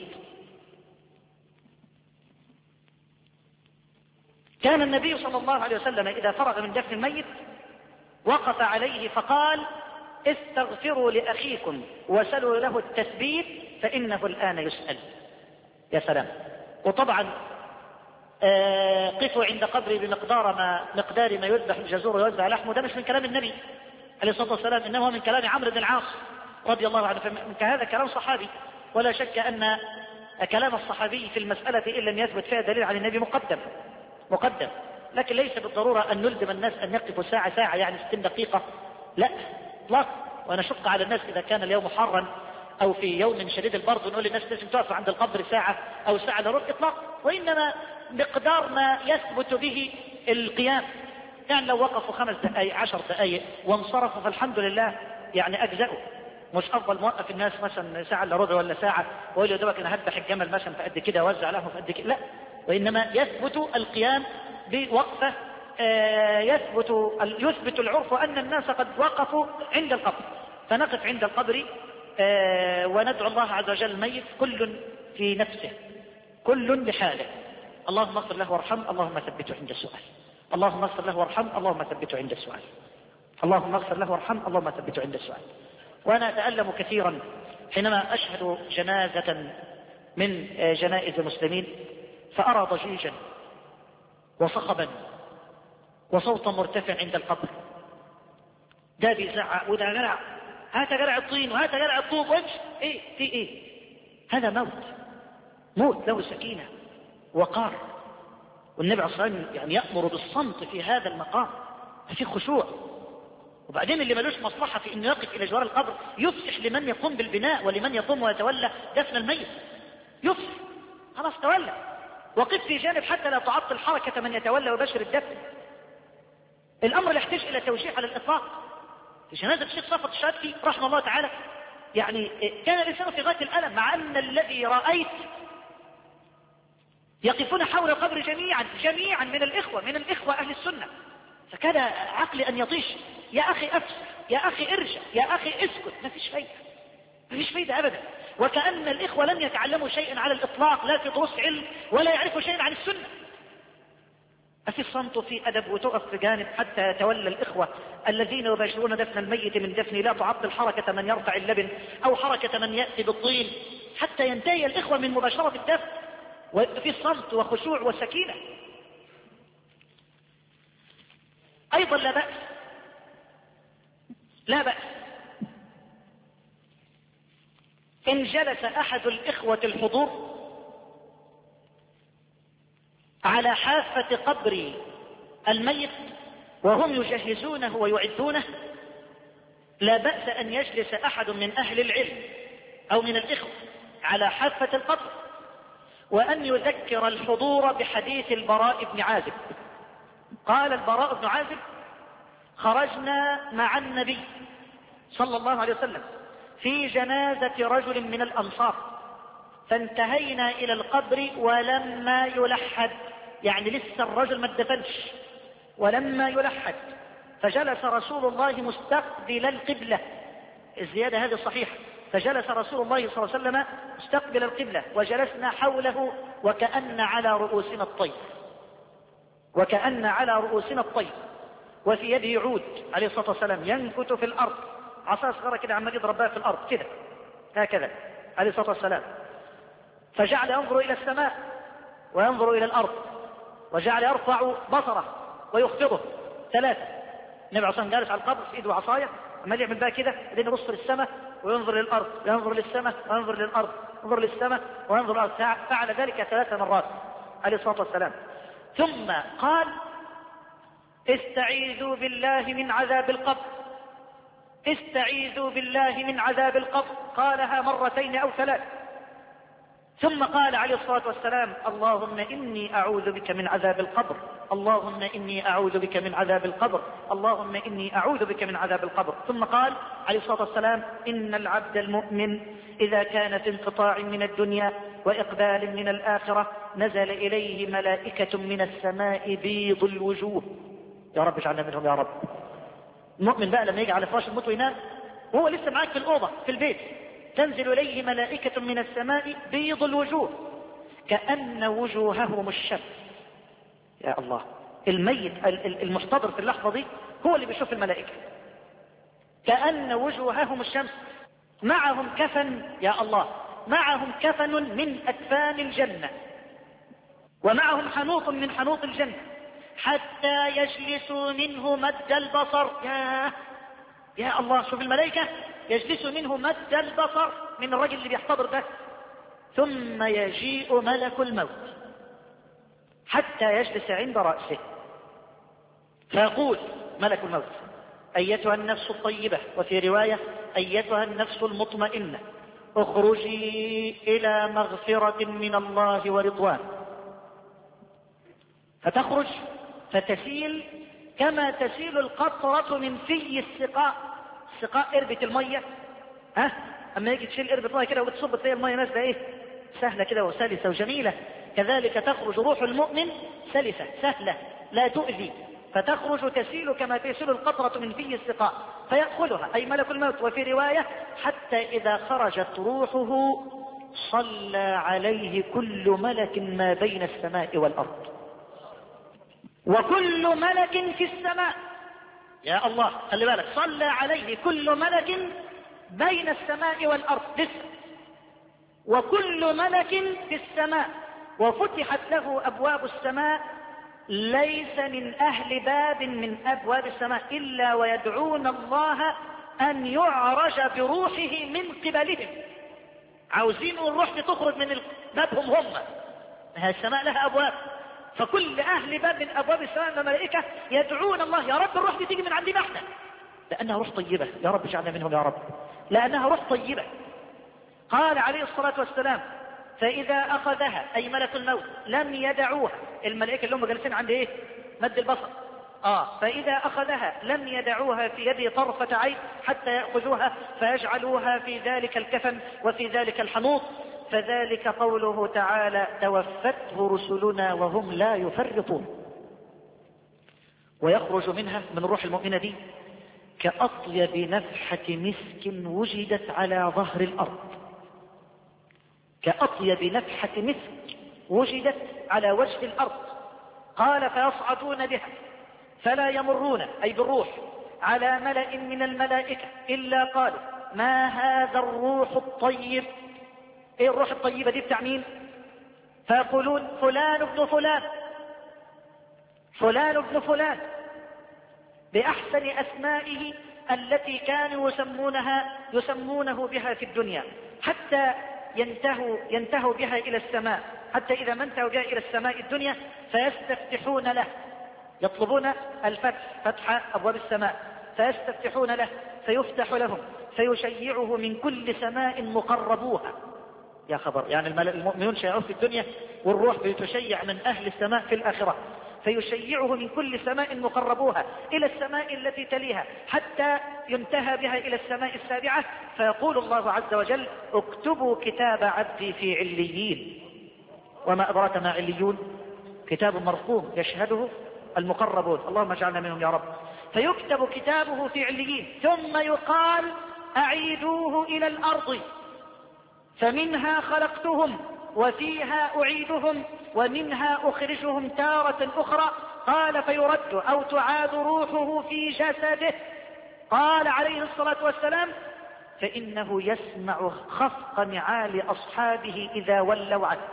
كان النبي صلى الله عليه وسلم إذا فرغ من دفن الميت وقف عليه فقال: استغفروا لأخيكم وسلوا له التثبيت فإنه الآن يسأل. يا سلام. وطبعا قفوا عند قبري بمقدار ما يذبح الجزور ويوزع لحمه، ده مش من كلام النبي عليه الصلاة والسلام، إنه من كلام عمرو بن العاص رضي الله عنه، فهذا كلام صحابي، ولا شك أن كلام الصحابي في المسألة إن لم يثبت فيها دليل عن النبي مقدم، لكن ليس بالضرورة أن نلزم الناس أن يقفوا ساعة يعني 60 دقيقة، لا اطلاق. ونشق على الناس إذا كان اليوم حارا أو في يوم شديد البرد ونقول للناس لازم تقف عند القبر ساعة أو ساعة إلا ربع، إطلاق. وإنما مقدار ما يثبت به القيام، يعني لو وقفوا 5 دقائق 10 دقائق وانصرفوا فالحمد لله، يعني أجزأوا. مش أفضل موقف الناس مثلا ساعة إلا ربع ولا ساعة ويقول له دوبك أنا هذبح الجمل مثلا فقد كده أوزع لهم فقد كده، لا. وإنما يثبت القيام بوقفة يثبت العرف أن الناس قد وقفوا عند القبر، فنقف عند القبر وندعو الله عز وجل الميت كل في نفسه، كل لحاله. اللهم اغفر له وارحمه، اللهم ثبته عند السؤال. اللهم اغفر له وارحمه، اللهم ثبته عند السؤال. اللهم اغفر له وارحمه، اللهم ثبته عند السؤال. وأنا أتألم كثيرا حينما أشهد جنازة من جنائز المسلمين فأرى ضجيجا وصخبا وصوتا مرتفع عند القبر، ده بيزعق وده جرع، هات جرع الطين وهات جرع الطوب ايه في ايه؟ هذا موت له سكينة وقار. والنبي عليه الصلاة والسلام يعني يأمر بالصمت في هذا المقام، في خشوع. وبعدين اللي ملوش مصلحة في انه يقف الى جوار القبر يفسح لمن يقوم بالبناء ولمن يقوم ويتولى دفن الميت، يفسح خلاص تولى، وقف في جانب حتى لا تعطل حركة من يتولى ويبشر الدفن. الامر لا يحتاج الى توجيه على الاطلاق. في جنازة الشيخ صفوت الشاذلي رحمه الله تعالى يعني كان الانسان في غاية الالم، مع ان الذي رأيت يقفون حول القبر جميعا من الاخوة اهل السنة، فكان عقلي ان يطيش: يا اخي افسح، يا اخي ارجع، يا اخي اسكت. ما فيش فايدة ابدا. وكأن الاخوة لم يتعلموا شيئا على الاطلاق، لا في دروس علم ولا يعرفوا شيئا عن السنة. ففي الصمت وفي ادب، وتقف في جانب حتى يتولى الاخوة الذين يباشرون دفن الميت من دفنه، لا تعطل حركة من يرفع اللبن او حركة من يأتي بالطين حتى ينتهي الاخوة من مباشرة الدفن، وفي الصمت وخشوع وسكينة. ايضا لا بأس إن جلس أحد الإخوة الحضور على حافة قبر الميت وهم يجهزونه ويعدونه، لا بأس أن يجلس أحد من أهل العلم أو من الإخوة على حافة القبر وأن يذكر الحضور بحديث البراء بن عازب. قال البراء بن عازب: خرجنا مع النبي صلى الله عليه وسلم في جنازة رجل من الأنصار فانتهينا إلى القبر ولما يلحد، يعني لسه الرجل ما اتدفنش، ولما يلحد فجلس رسول الله مستقبل القبلة. الزيادة هذه صحيحة. فجلس رسول الله صلى الله عليه وسلم مستقبل القبلة وجلسنا حوله وكأن على رؤوسنا الطير، وفي يده عود عليه الصلاة والسلام ينكت في الأرض، عصا صغيرة كده عمال يضرب بها في الأرض كده هكذا عليه الصلاة والسلام. فجعل ينظر إلى السماء وينظر إلى الأرض، وجعل يرفع بصره ويخفضه 3. النبي عليه الصلاة والسلام جالس على القبر في إيده عصاية عمال يعمل بها كده، بعدين يبص للسماء وينظر للأرض، ينظر للسماء وينظر للأرض، ينظر للسماء وينظر للأرض. فعل ذلك 3 مرات عليه الصلاة والسلام. ثم قال: استعيذوا بالله من عذاب القبر، استعيذوا بالله من عذاب القبر. قالها 2 أو 3. ثم قال عليه الصلاة والسلام: اللهم إني أعوذ بك من عذاب القبر، اللهم إني أعوذ بك من عذاب القبر، اللهم إني أعوذ بك من عذاب القبر. ثم قال: عليه الصلاة والسلام: إن العبد المؤمن إذا كان في انقطاع من الدنيا وإقبال من الآخرة نزل إليه ملائكة من السماء بيض الوجوه. يا رب اجعلنا منهم يا رب. المؤمن بقى لما يجي على فراش الموت وينام وهو لسه معاك في الأوضة في البيت، تنزل إليه ملائكة من السماء بيض الوجوه كأن وجوههم الشمس. يا الله، الميت المحتضر في اللحظة دي هو اللي بيشوف الملائكة. كأن وجوههم الشمس، معهم كفن، يا الله، معهم كفن من أكفان الجنة، ومعهم حنوط من حنوط الجنة، حتى يجلسوا منه مد البصر. يا الله، شوف الملائكة يجلسوا منه مد البصر من الرجل اللي بيحتضر ده. ثم يجيء ملك الموت حتى يجلس عند رأسه، فيقول ملك الموت: أيتها النفس الطيبة، وفي رواية: أيتها النفس المطمئنة، اخرجي إلى مغفرة من الله ورضوان. فتخرج فتسيل كما تسيل القطرة من في السقاء. السقاء قربة المية، أما يجي تشيل قربة مية كده وبتصب فيها المية نازلة إيه؟ سهلة كده وسلسة وجميلة. كذلك تخرج روح المؤمن سلسة سهلة لا تؤذي، فتخرج تسيل كما تسيل القطرة من في السقاء، فيأخذها أي ملك الموت. وفي رواية: حتى إذا خرجت روحه صلى عليه كل ملك ما بين السماء والأرض. وكل ملك في السماء، يا الله خلي بالك، صلى عليه كل ملك بين السماء والأرض لسه. وكل ملك في السماء وفتحت له أبواب السماء، ليس من أهل باب من أبواب السماء إلا ويدعون الله أن يعرج بروحه من قبلهم. عاوزين الروح تخرج من بابهم هم، السماء لها أبواب، فكل أهل باب من أبواب السماء الملائكة يدعون الله: يا رب الروح دي تيجي من عندنا احنا، لأنها روح طيبة. يا رب اجعلنا منهم يا رب، لأنها روح طيبة. قال عليه الصلاة والسلام: فإذا أخذها أي ملك الموت لم يدعوها. الملائكة اللي هم جالسين عند إيه؟ مد البصر. فإذا أخذها لم يدعوها في يد طرفة عين حتى يأخذوها فيجعلوها في ذلك الكفن وفي ذلك الحنوط. فذلك قوله تعالى: توفته رسلنا وهم لا يفرطون. ويخرج منها من روح المؤمنة دي كأطيب نفحة مسك وجدت على ظهر الأرض. كأطيب نفحة مسك وجدت على وجه الأرض. قال: فيصعدون بها فلا يمرون أي بالروح على ملأ من الملائكة إلا قالوا: ما هذا الروح الطيب؟ ايه الروح الطيبة دي بتاع مين؟ فيقولون: فلان ابن فلان، فلان ابن فلان، بأحسن أسمائه التي كانوا يسمونه بها في الدنيا، حتى ينتهوا بها إلى السماء. حتى إذا ما انتهوا بها إلى السماء الدنيا فيستفتحون له، يطلبون الفتح، فتح أبواب السماء، فيستفتحون له فيفتح لهم، فيشيعه من كل سماء مقربوها. يا خبر، يعني المؤمنون شيعوا في الدنيا والروح بتشيع من أهل السماء في الآخرة، فيشيعه من كل سماء مقربوها إلى السماء التي تليها حتى ينتهى بها إلى السماء السابعة. فيقول الله عز وجل: اكتبوا كتاب عبدي في عليين. وما أدراك ما عليون؟ كتاب مرقوم يشهده المقربون، اللهم اجعلنا منهم يا رب. فيكتب كتابه في عليين، ثم يقال: أعيدوه إلى الأرض فمنها خلقتهم وفيها أعيدهم ومنها أخرجهم تارة أخرى. قال: فيرد أو تعاد روحه في جسده. قال عليه الصلاة والسلام: فإنه يسمع خفق نعال أصحابه إذا ولوا عنه.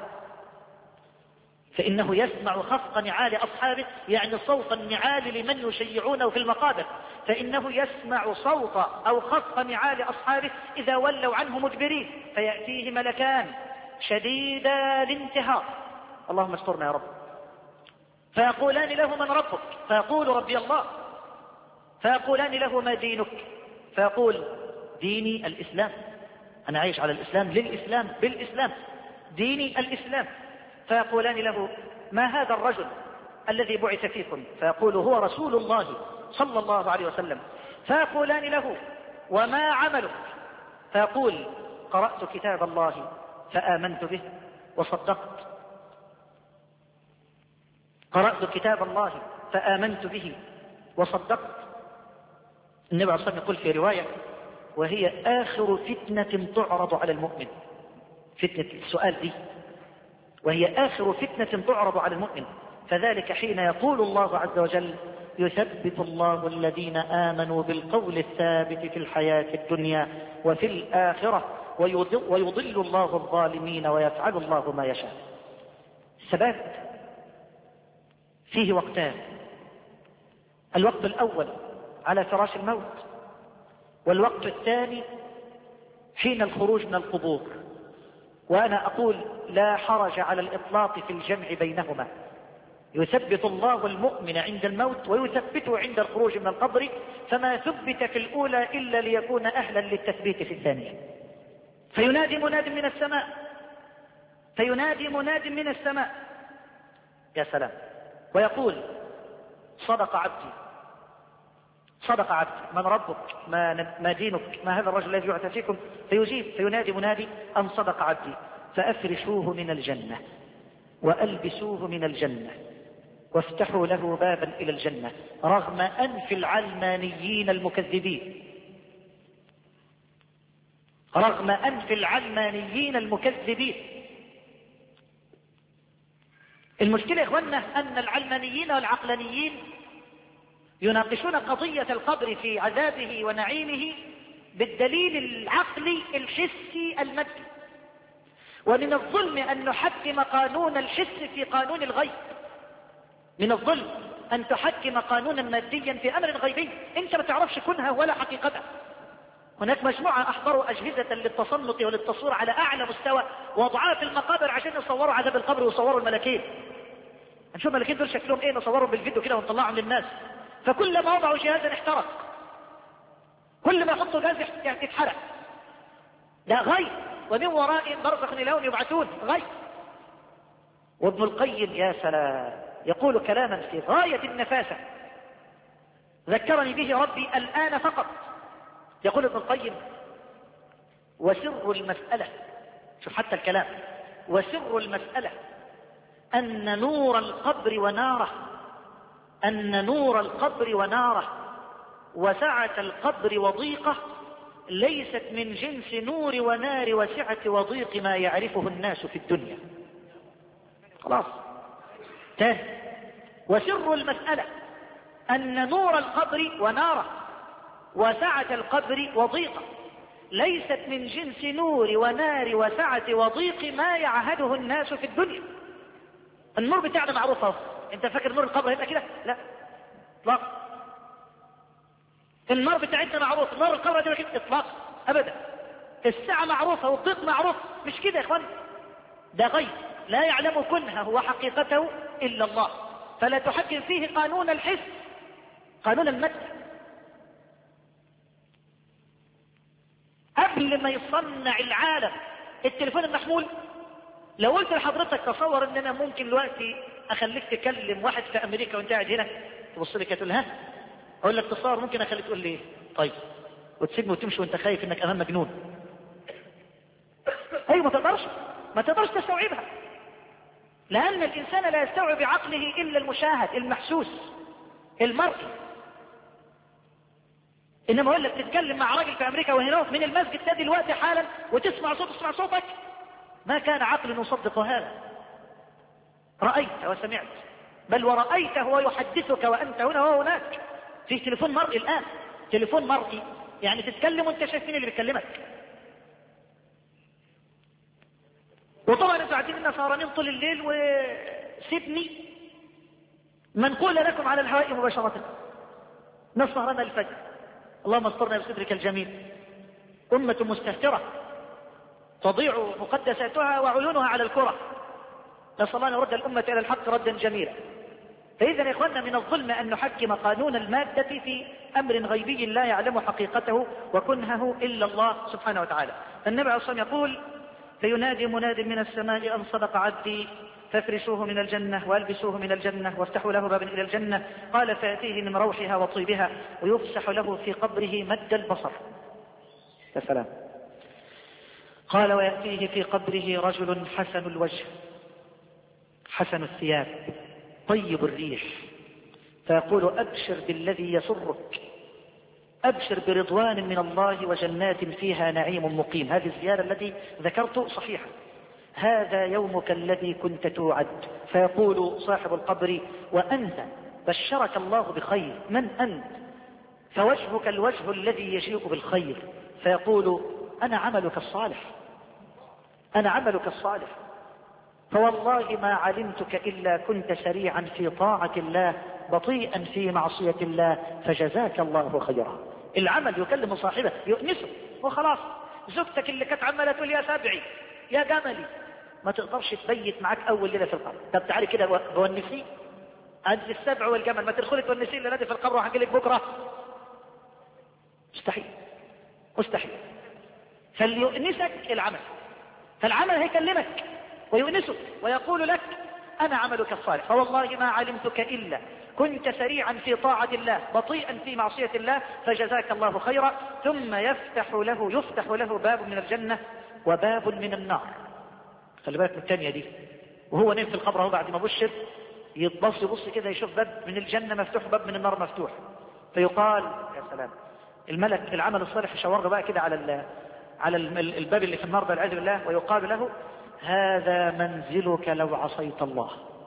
فإنه يسمع خفق نعال أصحابه، يعني صوت النعال لمن يشيعونه في المقابر. فإنه يسمع صوت أو خفق نعال أصحابه إذا ولوا عنه مدبرين، فيأتيه ملكان شديدا الانتهار، اللهم استرنا يا رب، فيقولان له: من ربك؟ فيقول: ربي الله. فيقولان له: ما دينك؟ فيقول: ديني الإسلام، أنا عايش على الإسلام، للإسلام، بالإسلام، ديني الإسلام. فيقولان له: ما هذا الرجل الذي بعث فيكم؟ فيقول: هو رسول الله صلى الله عليه وسلم. فيقولان له: وما عملك؟ فيقول قرأت كتاب الله فآمنت به وصدقت. قرأت كتاب الله فآمنت به وصدقت. النبي عليه الصلاة والسلام يقول في رواية: وهي آخر فتنة تعرض على المؤمن. فتنة السؤال دي وهي آخر فتنة تعرض على المؤمن، فذلك حين يقول الله عز وجل: يثبت الله الذين آمنوا بالقول الثابت في الحياة الدنيا وفي الآخرة ويضل الله الظالمين ويفعل الله ما يشاء. الثبات فيه وقتان: الوقت الأول على فراش الموت، والوقت الثاني حين الخروج من القبور. وأنا أقول لا حرج على الإطلاق في الجمع بينهما. يثبت الله المؤمن عند الموت ويثبته عند الخروج من القبر، فما ثبت في الأولى إلا ليكون أهلا للتثبيت في الثانية. فينادي مناد من السماء، فينادي مناد من السماء، يا سلام، ويقول: صدق عبدي، صدق عبدي، من ربك؟ ما دينك؟ ما هذا الرجل الذي يعتى فيكم؟ فيجيب، فينادي منادي: أن صدق عبدي، فأفرشوه من الجنة وألبسوه من الجنة وافتحوا له بابا إلى الجنة، رغم أنف العلمانيين المكذبين، رغم أنف العلمانيين المكذبين. المشكلة يا إخواننا أن العلمانيين والعقلانيين يناقشون قضية القبر في عذابه ونعيمه بالدليل العقلي الحسي المادي. ومن الظلم أن نحكم قانون الحس في قانون الغيب. من الظلم أن تحكم قانونا ماديا في أمر غيبي أنت ما تعرفش كنها ولا حقيقتها. هناك مجموعة أحضروا أجهزة للتصنط وللتصوير على أعلى مستوى، وضعها في المقابر عشان يصوروا عذاب القبر ويصوروا الملكين. نشوف الملكين دول شكلهم إيه، نصورهم بالفيديو كده ونطلعهم للناس. فكلما وضعوا جهازا احترق، كل ما يحطوا جهاز يتحرق. لا، غيب، ومن وراء برزخ لهم يبعثون، غيب. وابن القيم يا سلام يقول كلاما في غاية النفاسة ذكرني به ربي الآن فقط. يقول ابن القيم: وسر المسألة، شوف حتى الكلام، وسر المسألة أن نور القبر وناره، أن نور القبر وناره وسعة القبر وضيقه ليست من جنس نور ونار وسعة وضيق ما يعرفه الناس في الدنيا. خلاص. تاني: وسر المسألة أن نور القبر وناره وسعة القبر وضيقه ليست من جنس نور ونار وسعة وضيق ما يعهده الناس في الدنيا. النور بتاعنا معروف اهو. انت فاكر نور القبر هيبقى كده؟ لا اطلاقا. النار بتاعتنا معروف، نار القبر هتبقى كده؟ اطلاقا ابدا. الساعة معروفة والضيق معروف، مش كده يا اخوان؟ ده غيب لا يعلم كنهه وحقيقته الا الله، فلا تحكم فيه قانون الحس، قانون المد. قبل ما يصنع العالم التليفون المحمول، لو قلت لحضرتك تصور ان انا ممكن دلوقتي اخليك تكلم واحد في امريكا وانت قاعد هنا، تبص لي كده تقول ها؟ اقول لك تصور ممكن اخليك تقول لي طيب، وتسيبني وتمشي وانت خايف انك امام مجنون. ايوه، ما تقدرش تستوعبها، لان الانسان لا يستوعب بعقله الا المشاهد المحسوس المرئي. انما اقول لك تتكلم مع راجل في امريكا وهنا من المسجد ده دلوقتي حالا وتسمع صوتك، ما كان عقل يصدق هذا. رأيت وسمعت، بل ورأيته ويحدثك وأنت هنا وهناك في تليفون مرئي الآن. تليفون مرئي يعني تتكلم وانت شايف مين اللي بيكلمك. وطبعا انتوا قاعدين لنا سهرانين طول الليل، وسيبني منقول لكم على الهواء مباشرة. ناس سهرانة الفجر، اللهم استرنا بصدرك الجميل. أمة مستهترة تضيع مقدساتها وعيونها على الكرة. نسأل الله أن يرد الأمة إلى الحق ردا جميلا. فإذا يا إخواننا من الظلم أن نحكم قانون المادة في أمر غيبي لا يعلم حقيقته وكنهه إلا الله سبحانه وتعالى. النبي عليه الصلاة والسلام يقول: فينادي مناد من السماء أن صدق عبدي فافرشوه من الجنة والبسوه من الجنة وافتحوا له بابا إلى الجنة. قال: فيأتيه من روحها وطيبها ويفسح له في قبره مد البصر. يا سلام. قال ويأتيه في قبره رجل حسن الوجه حسن الثياب طيب الريح، فيقول أبشر بالذي يسرك، أبشر برضوان من الله وجنات فيها نعيم مقيم. هذه الزيادة التي ذكرت صحيحة. هذا يومك الذي كنت توعد. فيقول صاحب القبر وأنت بشرك الله بخير، من أنت؟ فوجهك الوجه الذي يجيء بالخير. فيقول أنا عملك الصالح، أنا عملك الصالح، فوالله ما علمتك إلا كنت سريعا في طاعة الله بطيئا في معصية الله، فجزاك الله خيرا. العمل يكلم صاحبه يؤنسه وخلاص. زوجتك اللي كانت عماله تقول يا سبعي يا جملي ما تقدرش تبيت معاك اول ليله في القبر. طب تعالي كده بونسي عند السبع والجمل، ما تدخلي تونسي الليله في القبر وهحكي لك بكره. مستحيل مستحيل. فليؤنسك العمل، فالعمل هيكلمك ويؤنسك ويقول لك أنا عملك الصالح، فوالله ما علمتك إلا كنت سريعا في طاعة الله بطيئا في معصية الله، فجزاك الله خيرا. ثم يفتح له باب من الجنة وباب من النار. خلي بالك من الثانية دي، وهو نام في القبر بعد ما بشر يبص كده يشوف باب من الجنة مفتوح وباب من النار مفتوح. فيقال يا سلام، الملك العمل الصالح يشاور بقى كده على الباب اللي في النار والعياذ بالله، ويقال له هذا منزلك لو عصيت الله،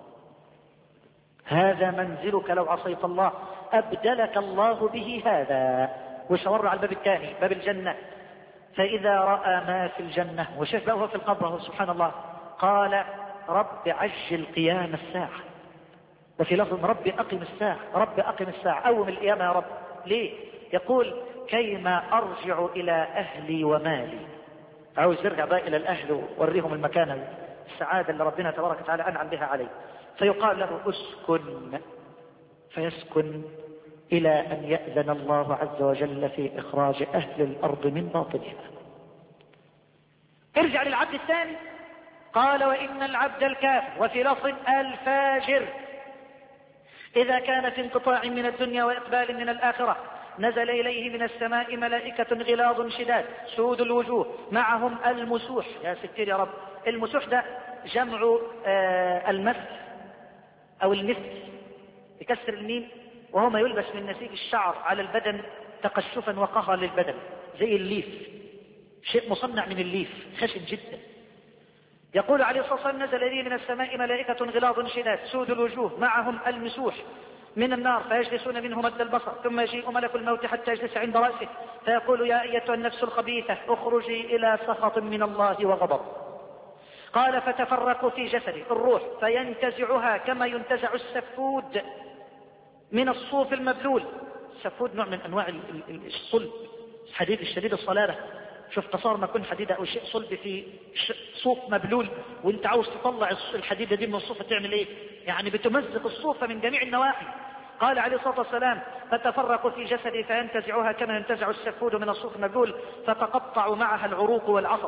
هذا منزلك لو عصيت الله، أبدلك الله به هذا. ويشاور على الباب الثاني باب الجنة. فإذا رأى ما في الجنة وشاف بقى في القبر سبحان الله قال رب عجل قيام الساعة. وفي لفظ رب أقم الساعة، رب أقم الساعة، أوم القيامة يا رب. ليه؟ يقول كيما أرجع إلى أهلي ومالي. عاوز يرجع بقى إلى الأهل ووريهم المكانة السعادة اللي ربنا تبارك وتعالى أنعم بها عليه. فيقال له اسكن، فيسكن إلى أن يأذن الله عز وجل في إخراج أهل الأرض من باطنها. ارجع للعبد الثاني. قال وإن العبد الكافر، وفي لفظ الفاجر، إذا كان في انقطاع من الدنيا وإقبال من الآخرة نزل إليه من السماء ملائكة غلاظ شداد سود الوجوه معهم المسوح. يا ستير يا رب، المسوح ده جمع المس أو المس بكسر الميم، وهو ما يلبس من نسيج الشعر على البدن تقشفا وقهرا للبدن، زي الليف، شيء مصنع من الليف خشن جدا. يقول عليه الصلاة والسلام نزل إليه من السماء ملائكة غلاظ شداد سود الوجوه معهم المسوح من النار، فيجلسون منه مد البصر، ثم يجيء ملك الموت حتى يجلس عند رأسه فيقول يا أيتها النفس الخبيثة اخرجي إلى سخط من الله وغضب. قال فتفرق في جسده الروح فينتزعها كما ينتزع السفود من الصوف المبلول. السفود نوع من أنواع الصلب، الحديد الشديد الصلابة. شوف تصور ما يكون حديدة أو شيء صلب في صوف مبلول، وانت عاوز تطلع الحديدة دي من الصوفة تعمل ايه؟ يعني بتمزق الصوفة من جميع النواحي. قال عليه الصلاة والسلام فتفرق في جسدي فينتزعها كما ينتزع السفود من الصوف المبلول، فتقطع معها العروق والعصب،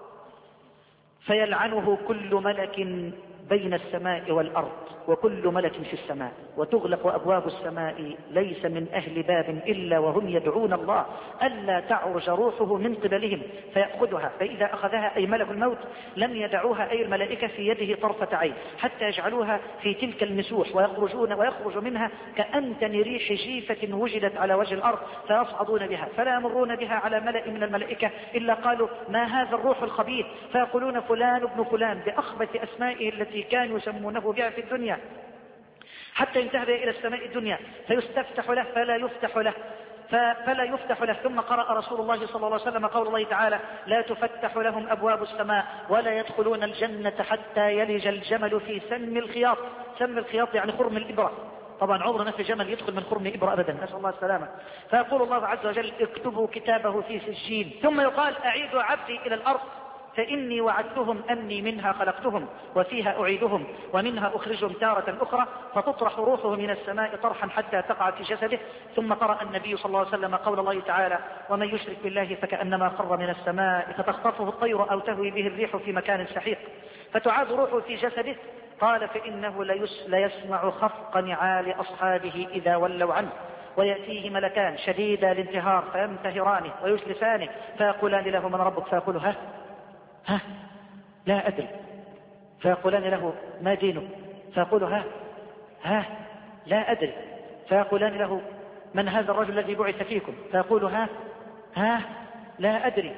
فيلعنه كل ملك بين السماء والأرض وكل ملك في السماء، وتغلق أبواب السماء ليس من أهل باب إلا وهم يدعون الله ألا تعرج روحه من قبلهم فيأخذها، فإذا أخذها أي ملك الموت لم يدعوها أي الملائكة في يده طرفة عين حتى يجعلوها في تلك المسوح، ويخرج منها كأنتن ريح جيفة وجدت على وجه الأرض، فيصعدون بها فلا يمرون بها على ملأ من الملائكة إلا قالوا ما هذا الروح الخبيث، فيقولون فلان ابن فلان بأخبث أسمائه التي كانوا يسمونه بها في الدنيا، حتى ينتهي إلى السماء الدنيا فيستفتح له فلا يفتح له. ثم قرأ رسول الله صلى الله عليه وسلم قول الله تعالى لا تفتح لهم أبواب السماء ولا يدخلون الجنة حتى يلج الجمل في سم الخياط. سم الخياط يعني خرم الإبرة، طبعا عمرنا في جمل يدخل من خرم إبرة أبدا، نسأل الله السلامة. فيقول الله عز وجل اكتبوا كتابه في سجين، ثم يقال أعيدوا عبدي إلى الأرض فإني وعدتهم أني منها خلقتهم وفيها أعيدهم ومنها أخرجهم تارة أخرى، فتطرح روحه من السماء طرحا حتى تقع في جسده. ثم قرأ النبي صلى الله عليه وسلم قول الله تعالى ومن يشرك بالله فكأنما خر من السماء فتخطفه الطير أو تهوي به الريح في مكان سحيق، فتعاد روحه في جسده. قال فإنه ليسمع خفق نعال أصحابه إذا ولوا عنه، ويأتيه ملكان شديدا الانتهار فينتهرانه ويجلسانه فيقولان له من ربك؟ فيقول ها لا أدري. فيقولان له ما دينك؟ فيقول ها لا أدري. فيقولان له من هذا الرجل الذي بعث فيكم؟ فيقول ها لا أدري.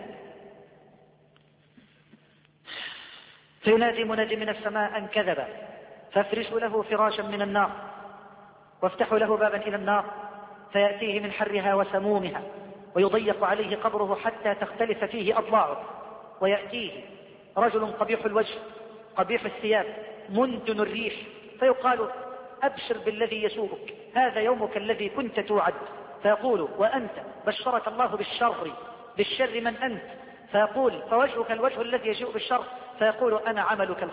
فينادي منادي من السماء أن كذب، فافرشوا له فراشا من النار وافتحوا له بابا إلى النار فيأتيه من حرها وسمومها ويضيق عليه قبره حتى تختلف فيه أضلاعه. ويأتيه رجل قبيح الوجه قبيح الثياب منتن الريح فيقال أبشر بالذي يسوءك، هذا يومك الذي كنت توعد. فيقول وأنت بشرك الله بالشر من أنت؟ فيقول فوجهك الوجه الذي يجيء بالشر. فيقول أنا عملك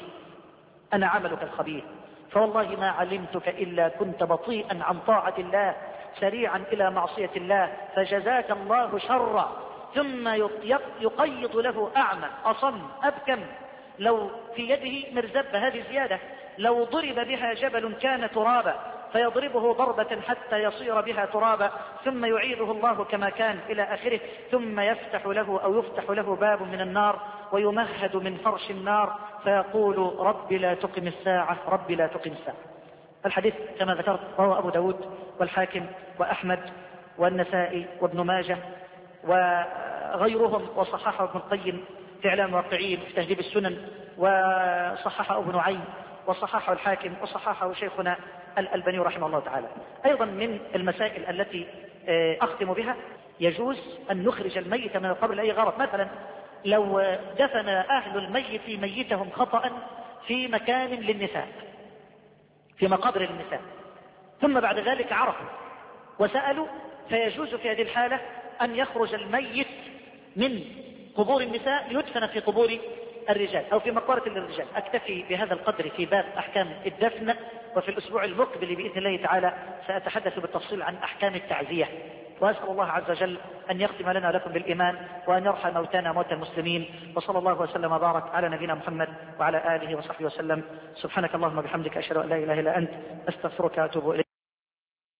الخبيث فوالله ما علمتك إلا كنت بطيئا عن طاعة الله سريعا إلى معصية الله فجزاك الله شرا. ثم يقيض له أعمى أصم أبكم لو في يده مرزبة، هذه زيادة، لو ضرب بها جبل كان ترابا فيضربه ضربة حتى يصير بها ترابا ثم يعيده الله كما كان إلى آخره. ثم يفتح له باب من النار ويمهد من فرش النار فيقول رب لا تقم الساعة. الحديث كما ذكرت رواه أبو داود والحاكم وأحمد والنسائي وابن ماجه وغيرهم، وصححه ابن القيم في إعلام الواقعين في تهذيب السنن، وصححه ابن نعيم وصححه الحاكم وصححه شيخنا الألباني رحمه الله تعالى. أيضا من المسائل التي أختم بها يجوز أن نخرج الميت من القبر لأي غرض. مثلا لو دفن أهل الميت ميتهم خطأ في مكان للنساء، في مقابر النساء، ثم بعد ذلك عرفوا وسألوا، فيجوز في هذه الحالة أن يخرج الميت من قبور النساء ليدفن في قبور الرجال أو في مقبرة للرجال. أكتفي بهذا القدر في باب أحكام الدفن، وفي الأسبوع المقبل بإذن الله تعالى سأتحدث بالتفصيل عن أحكام التعزية. وأسأل الله عز وجل أن يختم لنا لكم بالإيمان وأن يرحم موتانا موتى المسلمين، وصلى الله وسلم وبارك على نبينا محمد وعلى آله وصحبه وسلم. سبحانك اللهم وبحمدك أشهد أن لا إله إلا أنت أستغفرك وأتوب إليك.